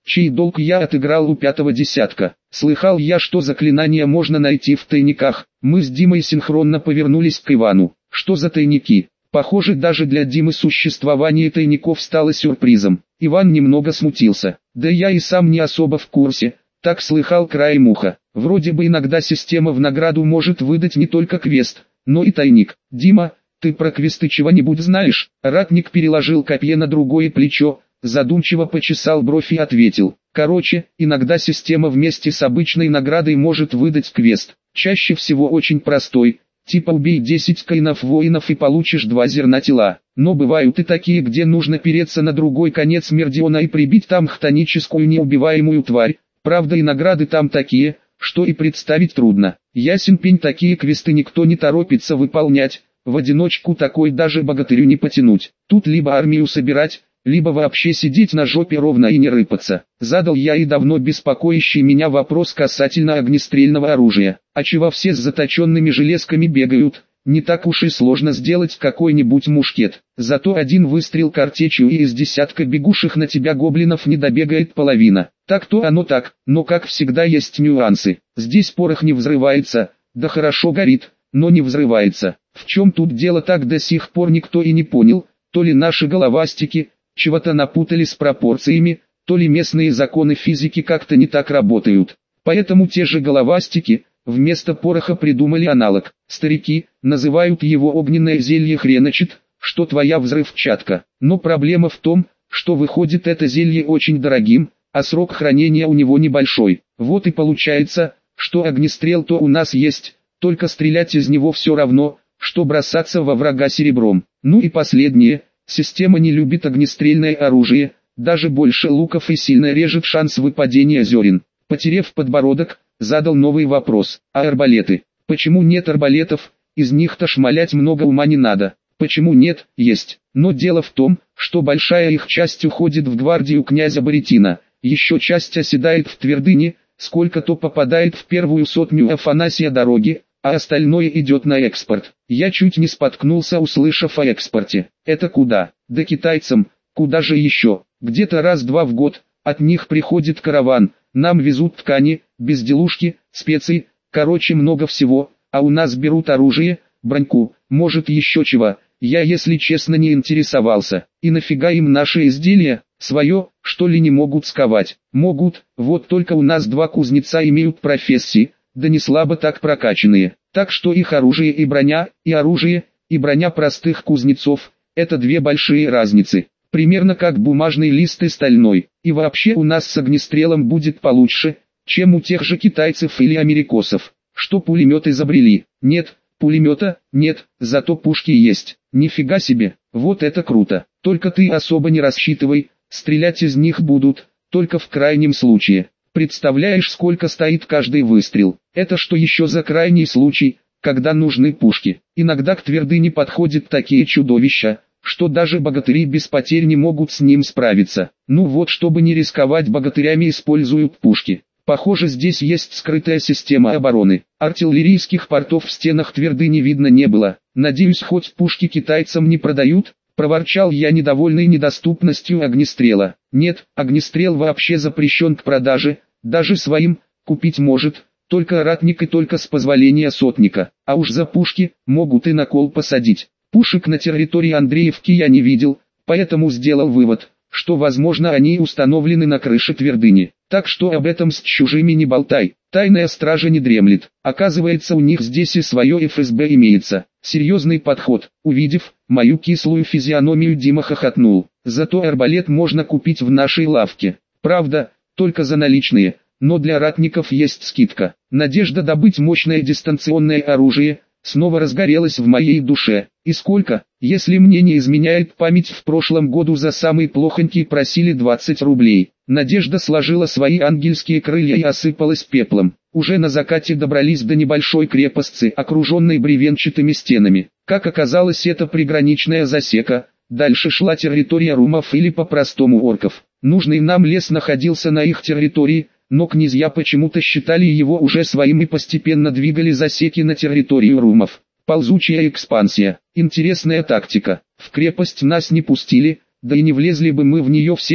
чей долг я отыграл у пятого десятка. Слыхал я, что заклинания можно найти в тайниках. Мы с Димой синхронно повернулись к Ивану. Что за тайники? Похоже, даже для Димы существование тайников стало сюрпризом. Иван немного смутился. Да я и сам не особо в курсе, так слыхал краем уха. Вроде бы иногда система в награду может выдать не только квест, но и тайник. Дима, ты про квесты чего-нибудь знаешь? Ратник переложил копье на другое плечо, задумчиво почесал бровь и ответил. Короче, иногда система вместе с обычной наградой может выдать квест. Чаще всего очень простой. Типа убей десять коинов воинов и получишь два зерна тела. Но бывают и такие, где нужно переться на другой конец Мердиона и прибить там хтоническую неубиваемую тварь. Правда, и награды там такие, что и представить трудно. Ясен пень, такие квесты никто не торопится выполнять. В одиночку такой даже богатырю не потянуть. Тут либо армию собирать, либо вообще сидеть на жопе ровно и не рыпаться. Задал я и давно беспокоящий меня вопрос касательно огнестрельного оружия. А чего все с заточенными железками бегают? Не так уж и сложно сделать какой-нибудь мушкет. Зато один выстрел картечью и из десятка бегущих на тебя гоблинов не добегает половина. Так-то оно так, но как всегда есть нюансы. Здесь порох не взрывается, да хорошо горит, но не взрывается. В чем тут дело, так до сих пор никто и не понял. То ли наши головастики чего-то напутали с пропорциями, то ли местные законы физики как-то не так работают. Поэтому те же головастики вместо пороха придумали аналог. Старики называют его огненное зелье хреночет, что твоя взрывчатка. Но проблема в том, что выходит это зелье очень дорогим, а срок хранения у него небольшой. Вот и получается, что огнестрел-то у нас есть, только стрелять из него все равно, что бросаться во врага серебром. Ну и последнее, система не любит огнестрельное оружие, даже больше луков и сильно режет шанс выпадения зерен. Потерев подбородок, задал новый вопрос. А арбалеты? Почему нет арбалетов? Из них-то шмалять много ума не надо. Почему нет? Есть. Но дело в том, что большая их часть уходит в гвардию князя Боретина. Еще часть оседает в твердыне, сколько-то попадает в первую сотню Афанасия дороги, а остальное идет на экспорт. Я чуть не споткнулся, услышав о экспорте. Это куда? Да китайцам. Куда же еще? Где-то раз-два в год, от них приходит караван, нам везут ткани, безделушки, специи, короче много всего, а у нас берут оружие, броньку, может еще чего. Я, если честно, не интересовался. И нафига им наши изделия? Свое, что ли, не могут сковать? Могут, вот только у нас два кузнеца имеют профессии, да не слабо так прокачанные. Так что их оружие и броня, и оружие, и броня простых кузнецов – это две большие разницы. Примерно как бумажный лист и стальной. И вообще у нас с огнестрелом будет получше, чем у тех же китайцев или америкосов. Что пулемет изобрели? Нет, пулемета нет, зато пушки есть. Нифига себе, вот это круто. Только ты особо не рассчитывай, стрелять из них будут, только в крайнем случае. Представляешь, сколько стоит каждый выстрел? Это что еще за крайний случай, когда нужны пушки? Иногда к твердыне подходят такие чудовища, что даже богатыри без потерь не могут с ним справиться. Ну вот, чтобы не рисковать, богатырями используют пушки. Похоже, здесь есть скрытая система обороны. Артиллерийских портов в стенах твердыни видно не было. Надеюсь, хоть пушки китайцам не продают? Проворчал я, недовольный недоступностью огнестрела. Нет, огнестрел вообще запрещен к продаже, даже своим купить может только ратник и только с позволения сотника. А уж за пушки могут и на кол посадить. Пушек на территории Андреевки я не видел, поэтому сделал вывод, что возможно они установлены на крыше твердыни. Так что об этом с чужими не болтай. Тайная стража не дремлет. Оказывается, у них здесь и свое эф эс бэ имеется. Серьезный подход. Увидев мою кислую физиономию, Дима хохотнул. Зато арбалет можно купить в нашей лавке. Правда, только за наличные, но для ратников есть скидка. Надежда добыть мощное дистанционное оружие снова разгорелась в моей душе. И сколько, если мне не изменяет память, в прошлом году за самый плохонький просили двадцать рублей. Надежда сложила свои ангельские крылья и осыпалась пеплом. Уже на закате добрались до небольшой крепости, окруженной бревенчатыми стенами. Как оказалось, это приграничная засека. Дальше шла территория румов или по-простому орков. Нужный нам лес находился на их территории, но князья почему-то считали его уже своим и постепенно двигали засеки на территорию румов. Ползучая экспансия. Интересная тактика. В крепость нас не пустили, да и не влезли бы мы в нее все,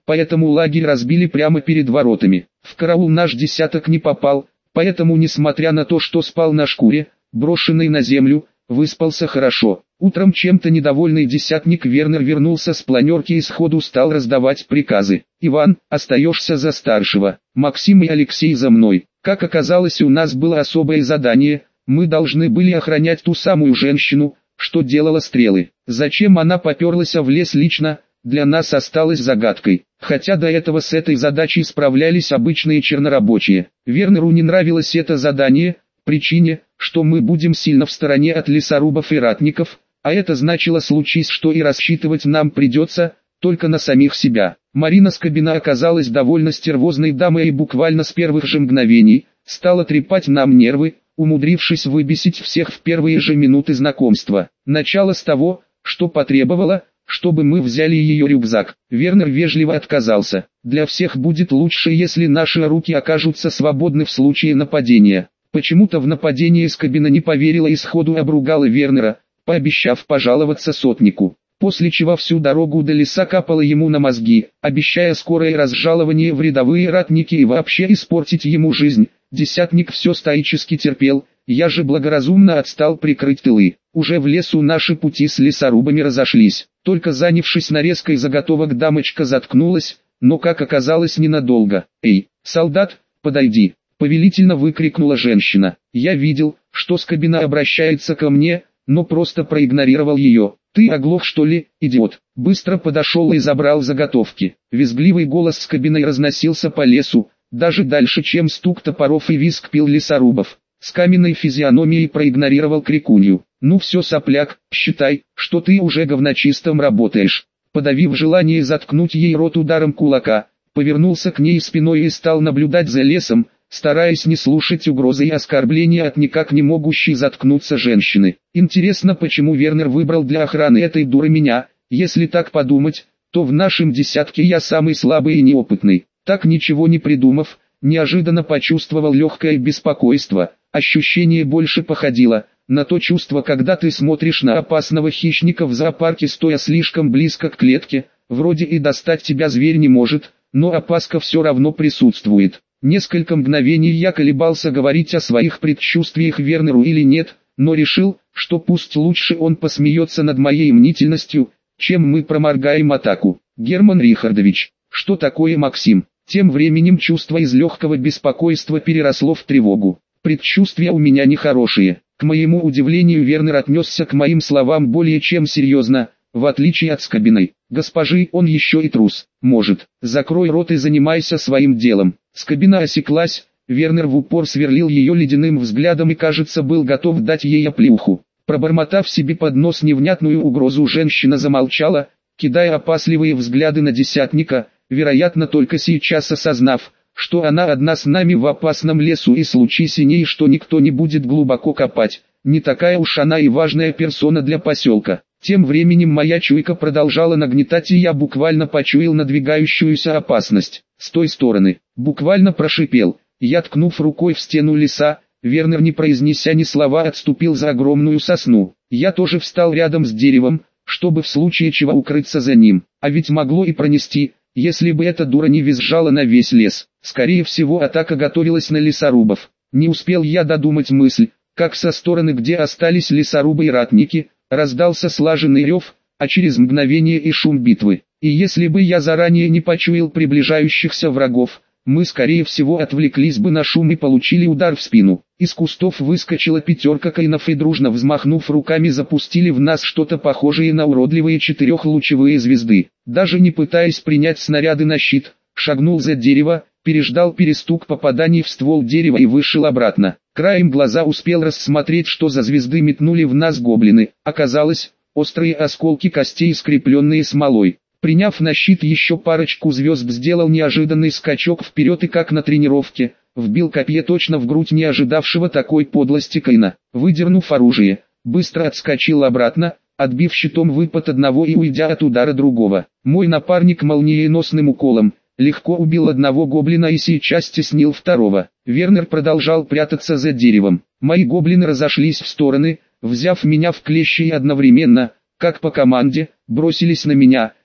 поэтому лагерь разбили прямо перед воротами. В караул наш десяток не попал, поэтому, несмотря на то, что спал на шкуре, брошенный на землю, выспался хорошо. Утром чем-то недовольный десятник Вернер вернулся с планерки и сходу стал раздавать приказы. «Иван, остаешься за старшего, Максим и Алексей за мной». Как оказалось, у нас было особое задание, мы должны были охранять ту самую женщину, что делала стрелы. Зачем она поперлась в лес лично, для нас осталось загадкой. Хотя до этого с этой задачей справлялись обычные чернорабочие. Вернеру не нравилось это задание, причине, что мы будем сильно в стороне от лесорубов и ратников, а это значило, случись что, и рассчитывать нам придется только на самих себя. Марина Скобина оказалась довольно стервозной дамой и буквально с первых же мгновений стала трепать нам нервы, умудрившись выбесить всех в первые же минуты знакомства. Начало с того, что потребовала, чтобы мы взяли ее рюкзак. Вернер вежливо отказался. Для всех будет лучше, если наши руки окажутся свободны в случае нападения. Почему-то в нападение Скобина не поверила и сходу обругала Вернера, пообещав пожаловаться сотнику. После чего всю дорогу до леса капала ему на мозги, обещая скорое разжалование в рядовые ратники и вообще испортить ему жизнь. Десятник все стоически терпел, я же благоразумно отстал прикрыть тылы. Уже в лесу наши пути с лесорубами разошлись. Только занявшись нарезкой заготовок, дамочка заткнулась, но, как оказалось, ненадолго. «Эй, солдат, подойди!» — повелительно выкрикнула женщина. Я видел, что Скобина обращается ко мне, но просто проигнорировал ее. «Ты оглох, что ли, идиот?» Быстро подошел и забрал заготовки. Визгливый голос Скобиной разносился по лесу, даже дальше, чем стук топоров и визг пил лесорубов. С каменной физиономией проигнорировал крикунью. «Ну все, сопляк, считай, что ты уже говночистом работаешь». Подавив желание заткнуть ей рот ударом кулака, повернулся к ней спиной и стал наблюдать за лесом, стараясь не слушать угрозы и оскорбления от никак не могущей заткнуться женщины. Интересно, почему Вернер выбрал для охраны этой дуры меня? Если так подумать, то в нашем десятке я самый слабый и неопытный. Так ничего не придумав, неожиданно почувствовал легкое беспокойство. Ощущение больше походило на то чувство, когда ты смотришь на опасного хищника в зоопарке, стоя слишком близко к клетке, вроде и достать тебя зверь не может, но опаска все равно присутствует. Несколько мгновений я колебался, говорить о своих предчувствиях Вернеру или нет, но решил, что пусть лучше он посмеется над моей мнительностью, чем мы проморгаем атаку. «Герман Рихардович, что такое, Максим?» Тем временем чувство из легкого беспокойства переросло в тревогу. Предчувствия у меня нехорошие. К моему удивлению, Вернер отнесся к моим словам более чем серьезно, в отличие от Скобиной. «Госпожи, он еще и трус. Может, закрой рот и занимайся своим делом». Скобина осеклась, Вернер в упор сверлил ее ледяным взглядом и, кажется, был готов дать ей оплеуху. Пробормотав себе под нос невнятную угрозу, женщина замолчала, кидая опасливые взгляды на десятника, вероятно только сейчас осознав, что она одна с нами в опасном лесу, и случись с ней, что никто не будет глубоко копать, не такая уж она и важная персона для поселка. Тем временем моя чуйка продолжала нагнетать, и я буквально почуял надвигающуюся опасность. С той стороны, буквально прошипел, я, ткнув рукой в стену леса. Вернер, не произнеся ни слова, отступил за огромную сосну. Я тоже встал рядом с деревом, чтобы в случае чего укрыться за ним, а ведь могло и пронести, если бы эта дура не визжала на весь лес. Скорее всего, атака готовилась на лесорубов. Не успел я додумать мысль, как со стороны, где остались лесорубы и ратники, раздался слаженный рев, а через мгновение и шум битвы. И если бы я заранее не почуял приближающихся врагов, мы скорее всего отвлеклись бы на шум и получили удар в спину. Из кустов выскочила пятерка каинов и, дружно взмахнув руками, запустили в нас что-то похожее на уродливые четырехлучевые звезды. Даже не пытаясь принять снаряды на щит, шагнул за дерево, переждал перестук попаданий в ствол дерева и вышел обратно. Краем глаза успел рассмотреть, что за звезды метнули в нас гоблины. Оказалось, острые осколки костей, скрепленные смолой. Приняв на щит еще парочку звезд, сделал неожиданный скачок вперед и, как на тренировке, вбил копье точно в грудь не ожидавшего такой подлости Каина. Выдернув оружие, быстро отскочил обратно, отбив щитом выпад одного и уйдя от удара другого. Мой напарник молниеносным уколом легко убил одного гоблина и сейчас теснил второго. Вернер продолжал прятаться за деревом. Мои гоблины разошлись в стороны, взяв меня в клещи и одновременно, как по команде, бросились на меня.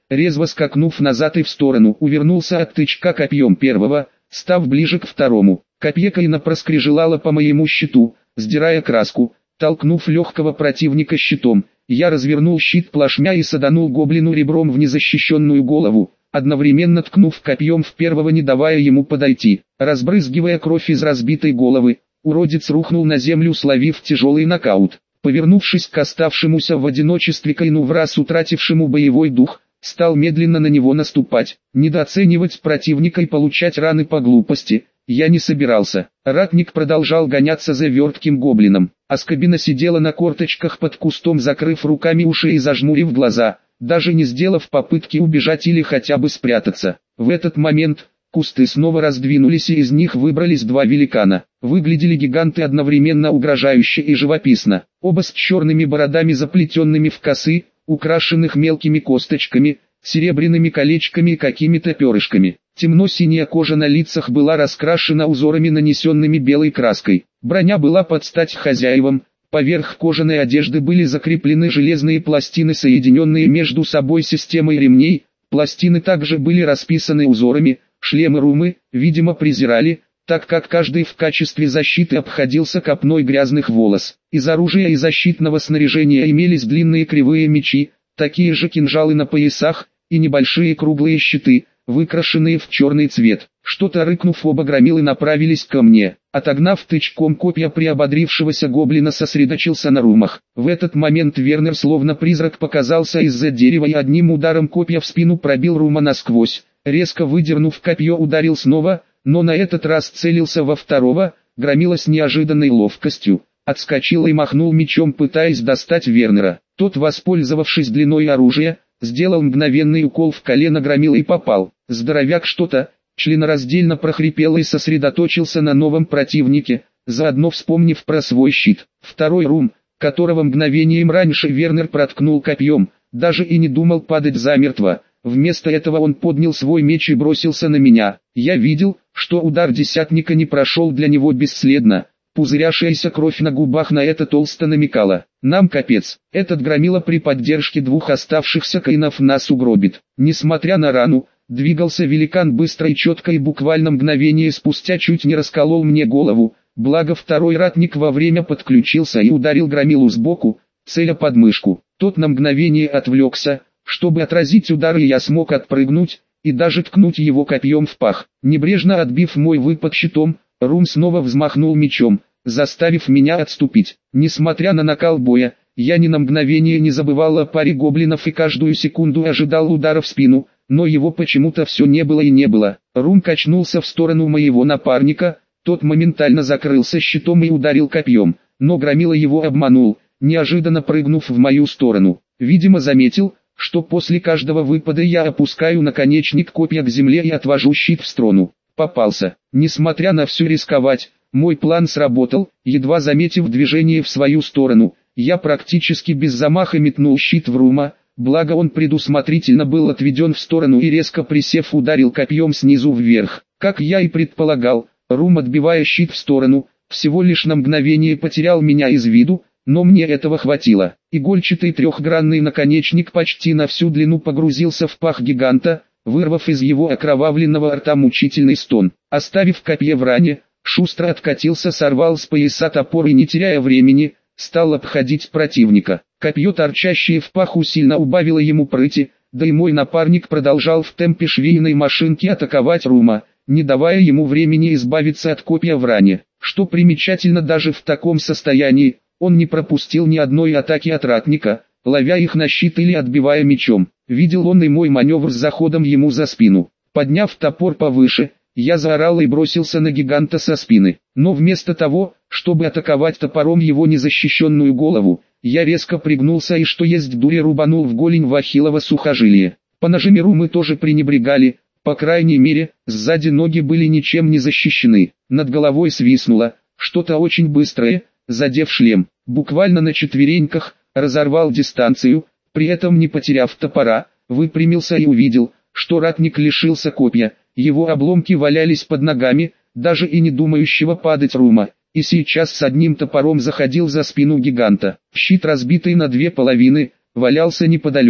резво скакнув назад и в сторону, увернулся от тычка копьем первого, став ближе к второму. Копье Каина проскрежелало по моему щиту, сдирая краску. Толкнув легкого противника щитом, я развернул щит плашмя и саданул гоблину ребром в незащищенную голову, одновременно ткнув копьем в первого, не давая ему подойти. Разбрызгивая кровь из разбитой головы, уродец рухнул на землю, словив тяжелый нокаут. Повернувшись к оставшемуся в одиночестве Каину, враз утратившему боевой дух, стал медленно на него наступать. Недооценивать противника и получать раны по глупости я не собирался. Ратник продолжал гоняться за вертким гоблином. Аскабина сидела на корточках под кустом, закрыв руками уши и зажмурив глаза, даже не сделав попытки убежать или хотя бы спрятаться. В этот момент кусты снова раздвинулись, и из них выбрались два великана. Выглядели гиганты одновременно угрожающе и живописно. Оба с черными бородами, заплетенными в косы, украшенных мелкими косточками, серебряными колечками и какими-то перышками. Темно-синяя кожа на лицах была раскрашена узорами, нанесенными белой краской. Броня была под стать хозяевам, поверх кожаной одежды были закреплены железные пластины, соединенные между собой системой ремней. Пластины также были расписаны узорами. Шлемы румы, видимо, презирали, так как каждый в качестве защиты обходился копной грязных волос. Из оружия и защитного снаряжения имелись длинные кривые мечи, такие же кинжалы на поясах, и небольшие круглые щиты, выкрашенные в черный цвет. Что-то рыкнув, оба громилы направились ко мне. Отогнав тычком копья приободрившегося гоблина, сосредоточился на румах. В этот момент Вернер словно призрак показался из-за дерева и одним ударом копья в спину пробил рума насквозь. Резко выдернув копье, ударил снова, но на этот раз целился во второго. Громила с неожиданной ловкостью отскочил и махнул мечом, пытаясь достать Вернера. Тот, воспользовавшись длиной оружия, сделал мгновенный укол в колено громилы и попал. Здоровяк что-то членораздельно прохрипел и сосредоточился на новом противнике, заодно вспомнив про свой щит. Второй рум, которого мгновением раньше Вернер проткнул копьем, даже и не думал падать замертво. Вместо этого он поднял свой меч и бросился на меня. Я видел, что удар десятника не прошел для него бесследно. Пузырящаяся кровь на губах на это толсто намекала. Нам капец. Этот громила при поддержке двух оставшихся каинов нас угробит. Несмотря на рану, двигался великан быстро и четко, и буквально мгновение спустя чуть не расколол мне голову. Благо второй ратник вовремя подключился и ударил громилу сбоку, целя под мышку. Тот на мгновение отвлекся, чтобы отразить удар, и я смог отпрыгнуть и даже ткнуть его копьем в пах. Небрежно отбив мой выпад щитом, Рум снова взмахнул мечом, заставив меня отступить. Несмотря на накал боя, я ни на мгновение не забывал о паре гоблинов и каждую секунду ожидал удара в спину, но его почему-то все не было и не было. Рум качнулся в сторону моего напарника, тот моментально закрылся щитом и ударил копьем, но громила его обманул, неожиданно прыгнув в мою сторону. Видимо, заметил, что после каждого выпада я опускаю наконечник копья к земле и отвожу щит в сторону. Попался. Несмотря на все рисковать, мой план сработал. Едва заметив движение в свою сторону, я практически без замаха метнул щит в Рума, благо он предусмотрительно был отведен в сторону и, резко присев, ударил копьем снизу вверх. Как я и предполагал, Рум, отбивая щит в сторону, всего лишь на мгновение потерял меня из виду, но мне этого хватило. Игольчатый трехгранный наконечник почти на всю длину погрузился в пах гиганта, вырвав из его окровавленного рта мучительный стон. Оставив копье в ране, шустро откатился, сорвал с пояса топор и, не теряя времени, стал обходить противника. Копье, торчащее в паху, сильно убавило ему прыти, да и мой напарник продолжал в темпе швейной машинки атаковать Рума, не давая ему времени избавиться от копья в ране. Что примечательно, даже в таком состоянии, он не пропустил ни одной атаки от ратника, ловя их на щит или отбивая мечом. Видел он и мой маневр с заходом ему за спину. Подняв топор повыше, я заорал и бросился на гиганта со спины. Но вместо того, чтобы атаковать топором его незащищенную голову, я резко пригнулся и, что есть дури, рубанул в голень в ахиллово сухожилие. По ножами Румы тоже пренебрегали, по крайней мере, сзади ноги были ничем не защищены. Над головой свистнуло что-то очень быстрое, задев шлем. Буквально на четвереньках разорвал дистанцию, при этом не потеряв топора, выпрямился и увидел, что ратник лишился копья, его обломки валялись под ногами, даже и не думающего падать Рума, и сейчас с одним топором заходил за спину гиганта. Щит, разбитый на две половины, валялся неподалеку.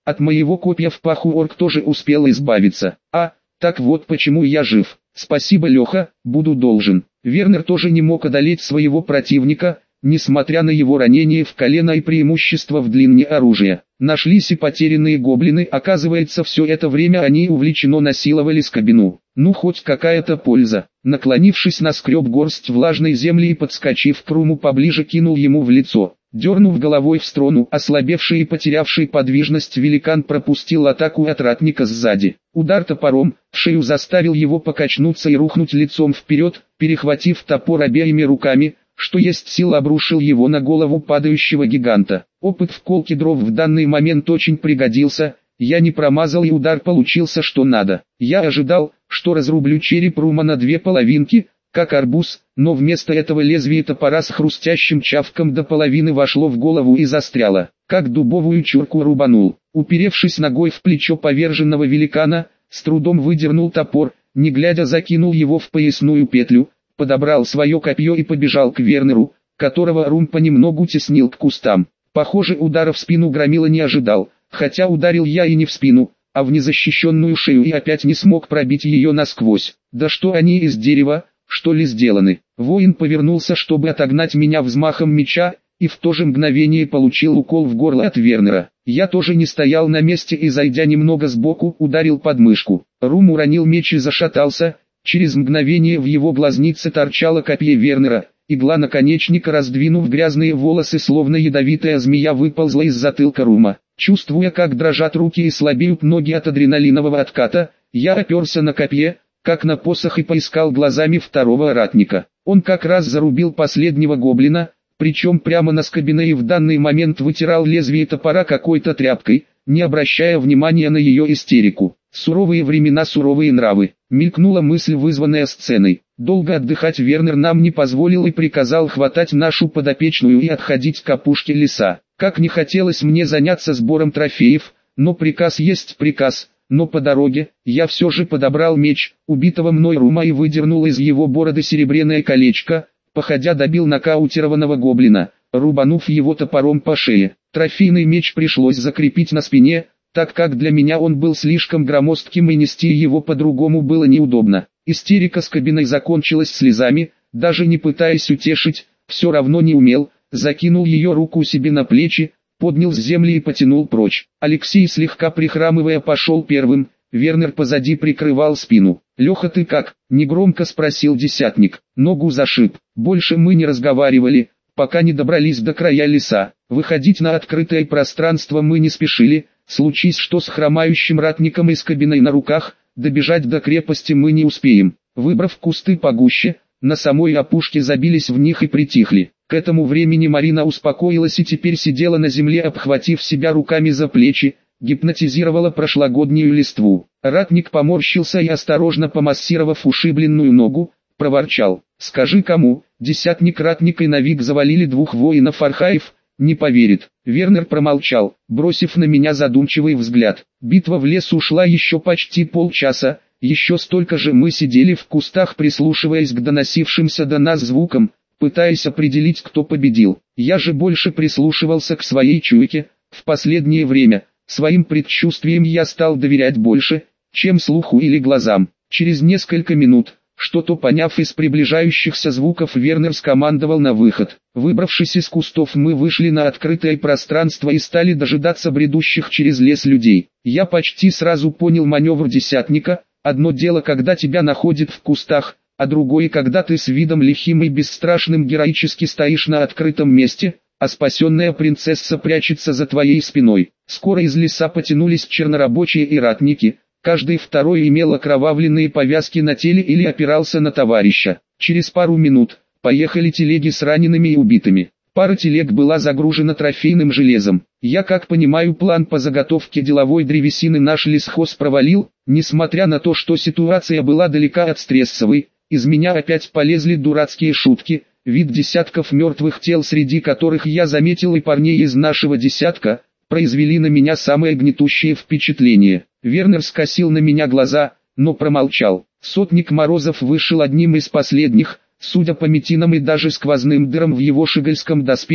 От моего копья в паху орк тоже успел избавиться. А, так вот почему я жив. Спасибо, Леха, буду должен. Вернер тоже не мог одолеть своего противника, несмотря на его ранение в колено и преимущество в длине оружия. Нашлись и потерянные гоблины, оказывается, все это время они увлеченно насиловали скобину. Ну хоть какая-то польза. Наклонившись, наскреб горсть влажной земли и, подскочив к Руму поближе, кинул ему в лицо. Дернув головой в сторону, ослабевший и потерявший подвижность великан пропустил атаку от ратника сзади. Удар топором в шею заставил его покачнуться и рухнуть лицом вперед, перехватив топор обеими руками, что есть сил обрушил его на голову падающего гиганта. Опыт в колке дров в данный момент очень пригодился, я не промазал и удар получился что надо. Я ожидал, что разрублю череп Рума на две половинки, как арбуз, но вместо этого лезвие топора с хрустящим чавком до половины вошло в голову и застряло, как дубовую чурку рубанул. Уперевшись ногой в плечо поверженного великана, с трудом выдернул топор, не глядя закинул его в поясную петлю, подобрал свое копье и побежал к Вернеру, которого Рум понемногу теснил к кустам. Похоже, удара в спину Громила не ожидал, хотя ударил я и не в спину, а в незащищенную шею и опять не смог пробить ее насквозь. Да что они из дерева, что ли, сделаны? Воин повернулся, чтобы отогнать меня взмахом меча, и в то же мгновение получил укол в горло от Вернера. Я тоже не стоял на месте и, зайдя немного сбоку, ударил под мышку. Рум уронил меч и зашатался. Через мгновение в его глазнице торчало копье Вернера, игла наконечника, раздвинув грязные волосы, словно ядовитая змея, выползла из затылка Рума. Чувствуя, как дрожат руки и слабеют ноги от адреналинового отката, я оперся на копье, как на посох, и поискал глазами второго ратника. Он как раз зарубил последнего гоблина, причем прямо на скобине, и в данный момент вытирал лезвие топора какой-то тряпкой, не обращая внимания на ее истерику. Суровые времена, суровые нравы. Мелькнула мысль, вызванная сценой. Долго отдыхать Вернер нам не позволил и приказал хватать нашу подопечную и отходить к опушке леса. Как не хотелось мне заняться сбором трофеев, но приказ есть приказ. Но по дороге, я все же подобрал меч убитого мной Рума и выдернул из его бороды серебряное колечко, походя добил нокаутированного гоблина, рубанув его топором по шее. Трофейный меч пришлось закрепить на спине, так как для меня он был слишком громоздким и нести его по-другому было неудобно. Истерика с кабиной закончилась слезами, даже не пытаясь утешить, все равно не умел, закинул ее руку себе на плечи, поднял с земли и потянул прочь. Алексей, слегка прихрамывая, пошел первым, Вернер позади прикрывал спину. «Леха, ты как?» – негромко спросил десятник. «Ногу зашиб». Больше мы не разговаривали, пока не добрались до края леса. Выходить на открытое пространство мы не спешили, случись что с хромающим ратником и с кабиной на руках, добежать до крепости мы не успеем. Выбрав кусты погуще, на самой опушке забились в них и притихли. К этому времени Марина успокоилась и теперь сидела на земле, обхватив себя руками за плечи, гипнотизировала прошлогоднюю листву. Ратник поморщился и, осторожно помассировав ушибленную ногу, проворчал: «Скажи кому?» Десятник ратник и Навик завалили двух воинов Архаев, не поверит. Вернер промолчал, бросив на меня задумчивый взгляд. Битва в лесу шла еще почти полчаса, еще столько же мы сидели в кустах, прислушиваясь к доносившимся до нас звукам, пытаясь определить, кто победил. Я же больше прислушивался к своей чуйке. В последнее время своим предчувствиям я стал доверять больше, чем слуху или глазам. Через несколько минут, что-то поняв из приближающихся звуков, Вернер скомандовал на выход. Выбравшись из кустов, мы вышли на открытое пространство и стали дожидаться бредущих через лес людей. Я почти сразу понял маневр десятника. Одно дело, когда тебя находят в кустах, а другое, когда ты с видом лихим и бесстрашным героически стоишь на открытом месте, а спасенная принцесса прячется за твоей спиной. Скоро из леса потянулись чернорабочие и ратники. Каждый второй имел окровавленные повязки на теле или опирался на товарища. Через пару минут поехали телеги с ранеными и убитыми. Пара телег была загружена трофейным железом. Я, как понимаю, план по заготовке деловой древесины наш лесхоз провалил. Несмотря на то, что ситуация была далека от стрессовой, из меня опять полезли дурацкие шутки. Вид десятков мертвых тел, среди которых я заметил и парней из нашего десятка, произвели на меня самое гнетущее впечатление. Вернер скосил на меня глаза, но промолчал. Сотник Морозов вышел одним из последних, судя по мятинам и даже сквозным дырам в его шигальском доспехе,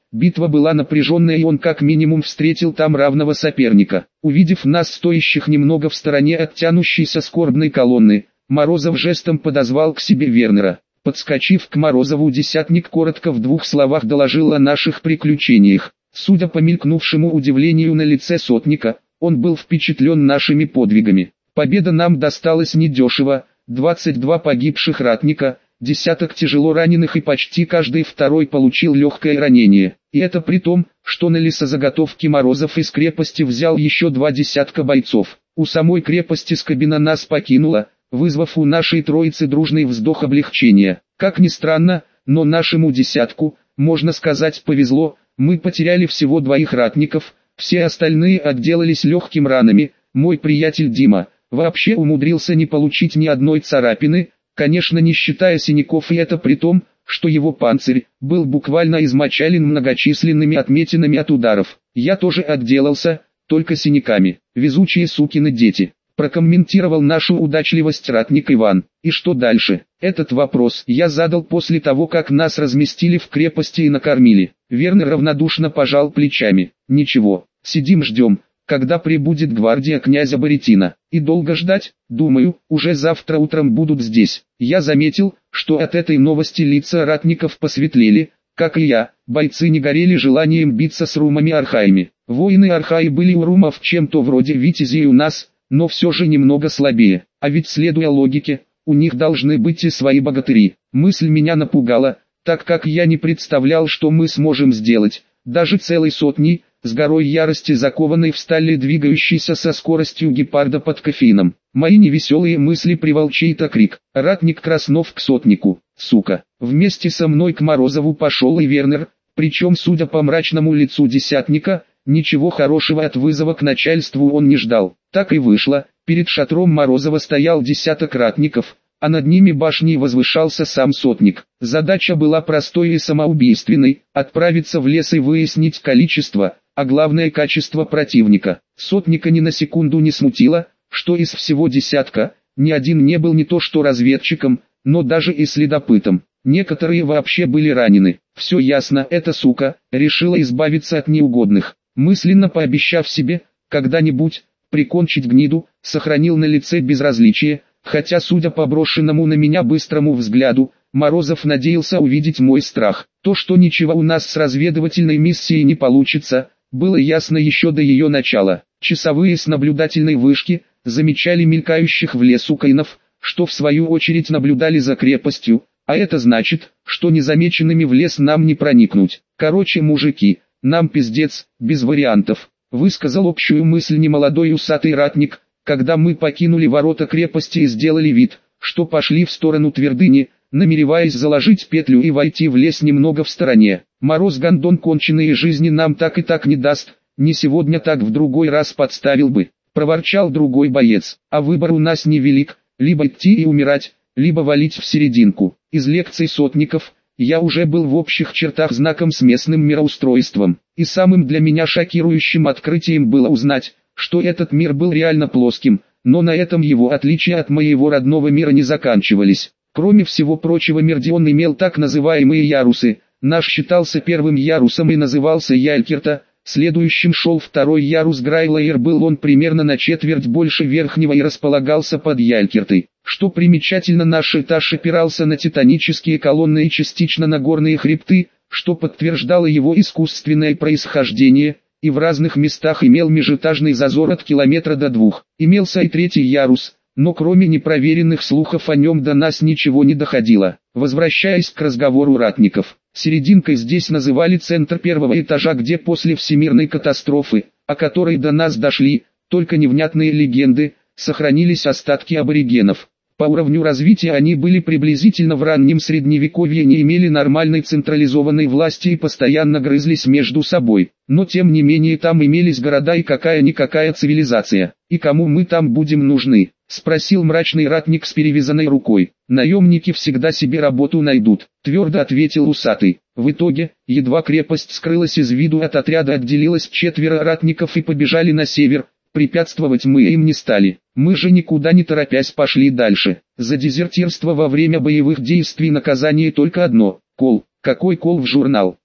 Битва была напряженная, и он как минимум встретил там равного соперника. Увидев нас, стоящих немного в стороне от тянущейся скорбной колонны, Морозов жестом подозвал к себе Вернера. Подскочив к Морозову, десятник коротко в двух словах доложил о наших приключениях. Судя по мелькнувшему удивлению на лице сотника, он был впечатлен нашими подвигами. Победа нам досталась недешево: двадцать два погибших ратника, десяток тяжело раненых, и почти каждый второй получил легкое ранение. И это при том, что на лесозаготовке Морозов из крепости взял еще два десятка бойцов. У самой крепости Скобина нас покинула, вызвав у нашей троицы дружный вздох облегчения. Как ни странно, но нашему десятку, можно сказать, повезло. Мы потеряли всего двоих ратников, все остальные отделались легкими ранами. Мой приятель Дима вообще умудрился не получить ни одной царапины, конечно не считая синяков, и это при том, что его панцирь был буквально измочален многочисленными отметинами от ударов. Я тоже отделался, только синяками. Везучие сукины дети. Прокомментировал нашу удачливость ратник Иван. И что дальше? Этот вопрос я задал после того, как нас разместили в крепости и накормили. Вернер равнодушно пожал плечами. Ничего, сидим ждем, когда прибудет гвардия князя Боретина. И долго ждать? Думаю, уже завтра утром будут здесь. Я заметил, что от этой новости лица ратников посветлели, как и я. Бойцы не горели желанием биться с румами-архаями. Воины-архаи были у румов чем-то вроде витязей у нас, но все же немного слабее. А ведь, следуя логике, у них должны быть и свои богатыри. Мысль меня напугала, так как я не представлял, что мы сможем сделать, даже целой сотней, с горой ярости, закованной в стали, двигающейся со скоростью гепарда под кофеином. Мои невеселые мысли привел чей-то крик. Ратник Краснов к сотнику. Сука. Вместе со мной к Морозову пошел и Вернер, причем, судя по мрачному лицу десятника, ничего хорошего от вызова к начальству он не ждал. Так и вышло, перед шатром Морозова стоял десяток ратников, а над ними башней возвышался сам сотник. Задача была простой и самоубийственной – отправиться в лес и выяснить количество, а главное качество противника. Сотника ни на секунду не смутило, что из всего десятка, ни один не был не то что разведчиком, но даже и следопытом. Некоторые вообще были ранены. Все ясно, эта сука решила избавиться от неугодных. Мысленно пообещав себе, когда-нибудь, прикончить гниду, сохранил на лице безразличие, хотя, судя по брошенному на меня быстрому взгляду, Морозов надеялся увидеть мой страх. То, что ничего у нас с разведывательной миссией не получится, было ясно еще до ее начала. Часовые с наблюдательной вышки замечали мелькающих в лесу каинов, что в свою очередь наблюдали за крепостью, а это значит, что незамеченными в лес нам не проникнуть. Короче, мужики, нам пиздец, без вариантов, высказал общую мысль немолодой усатый ратник, когда мы покинули ворота крепости и сделали вид, что пошли в сторону твердыни, намереваясь заложить петлю и войти в лес немного в стороне. Мороз гондон конченый, и жизни нам так и так не даст, не сегодня так в другой раз подставил бы, проворчал другой боец. А выбор у нас невелик, либо идти и умирать, либо валить в серединку. Из лекций сотников я уже был в общих чертах знаком с местным мироустройством, и самым для меня шокирующим открытием было узнать, что этот мир был реально плоским, но на этом его отличия от моего родного мира не заканчивались. Кроме всего прочего, Мердион имел так называемые ярусы. Наш считался первым ярусом и назывался Ялькерта, следующим шел второй ярус Грайлаер, был он примерно на четверть больше верхнего и располагался под Ялькертой. Что примечательно, наш этаж опирался на титанические колонны и частично на горные хребты, что подтверждало его искусственное происхождение, и в разных местах имел межэтажный зазор от километра до двух. Имелся и третий ярус, но кроме непроверенных слухов о нем до нас ничего не доходило. Возвращаясь к разговору ратников, серединкой здесь называли центр первого этажа, где после всемирной катастрофы, о которой до нас дошли только невнятные легенды, сохранились остатки аборигенов. По уровню развития они были приблизительно в раннем средневековье, не имели нормальной централизованной власти и постоянно грызлись между собой. Но тем не менее там имелись города и какая-никакая цивилизация. «И кому мы там будем нужны?» — спросил мрачный ратник с перевязанной рукой. «Наемники всегда себе работу найдут», — твердо ответил усатый. В итоге, едва крепость скрылась из виду, от отряда отделилось четверо ратников и побежали на север. Препятствовать мы им не стали. Мы же никуда не торопясь пошли дальше. За дезертирство во время боевых действий наказание только одно — кол. Какой кол в журнал?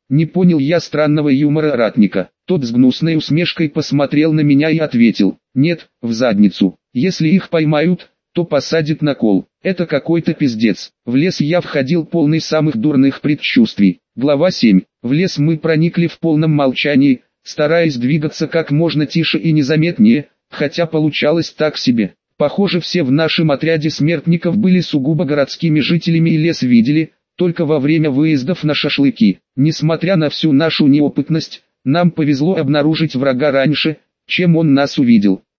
Не понял я странного юмора ратника. Тот с гнусной усмешкой посмотрел на меня и ответил: нет, в задницу. Если их поймают, то посадят на кол. Это какой-то пиздец. В лес я входил полный самых дурных предчувствий. Глава семь. В лес мы проникли в полном молчании, стараясь двигаться как можно тише и незаметнее, хотя получалось так себе. Похоже, все в нашем отряде смертников были сугубо городскими жителями и лес видели только во время выездов на шашлыки. Несмотря на всю нашу неопытность, нам повезло обнаружить врага раньше, чем он нас увидел.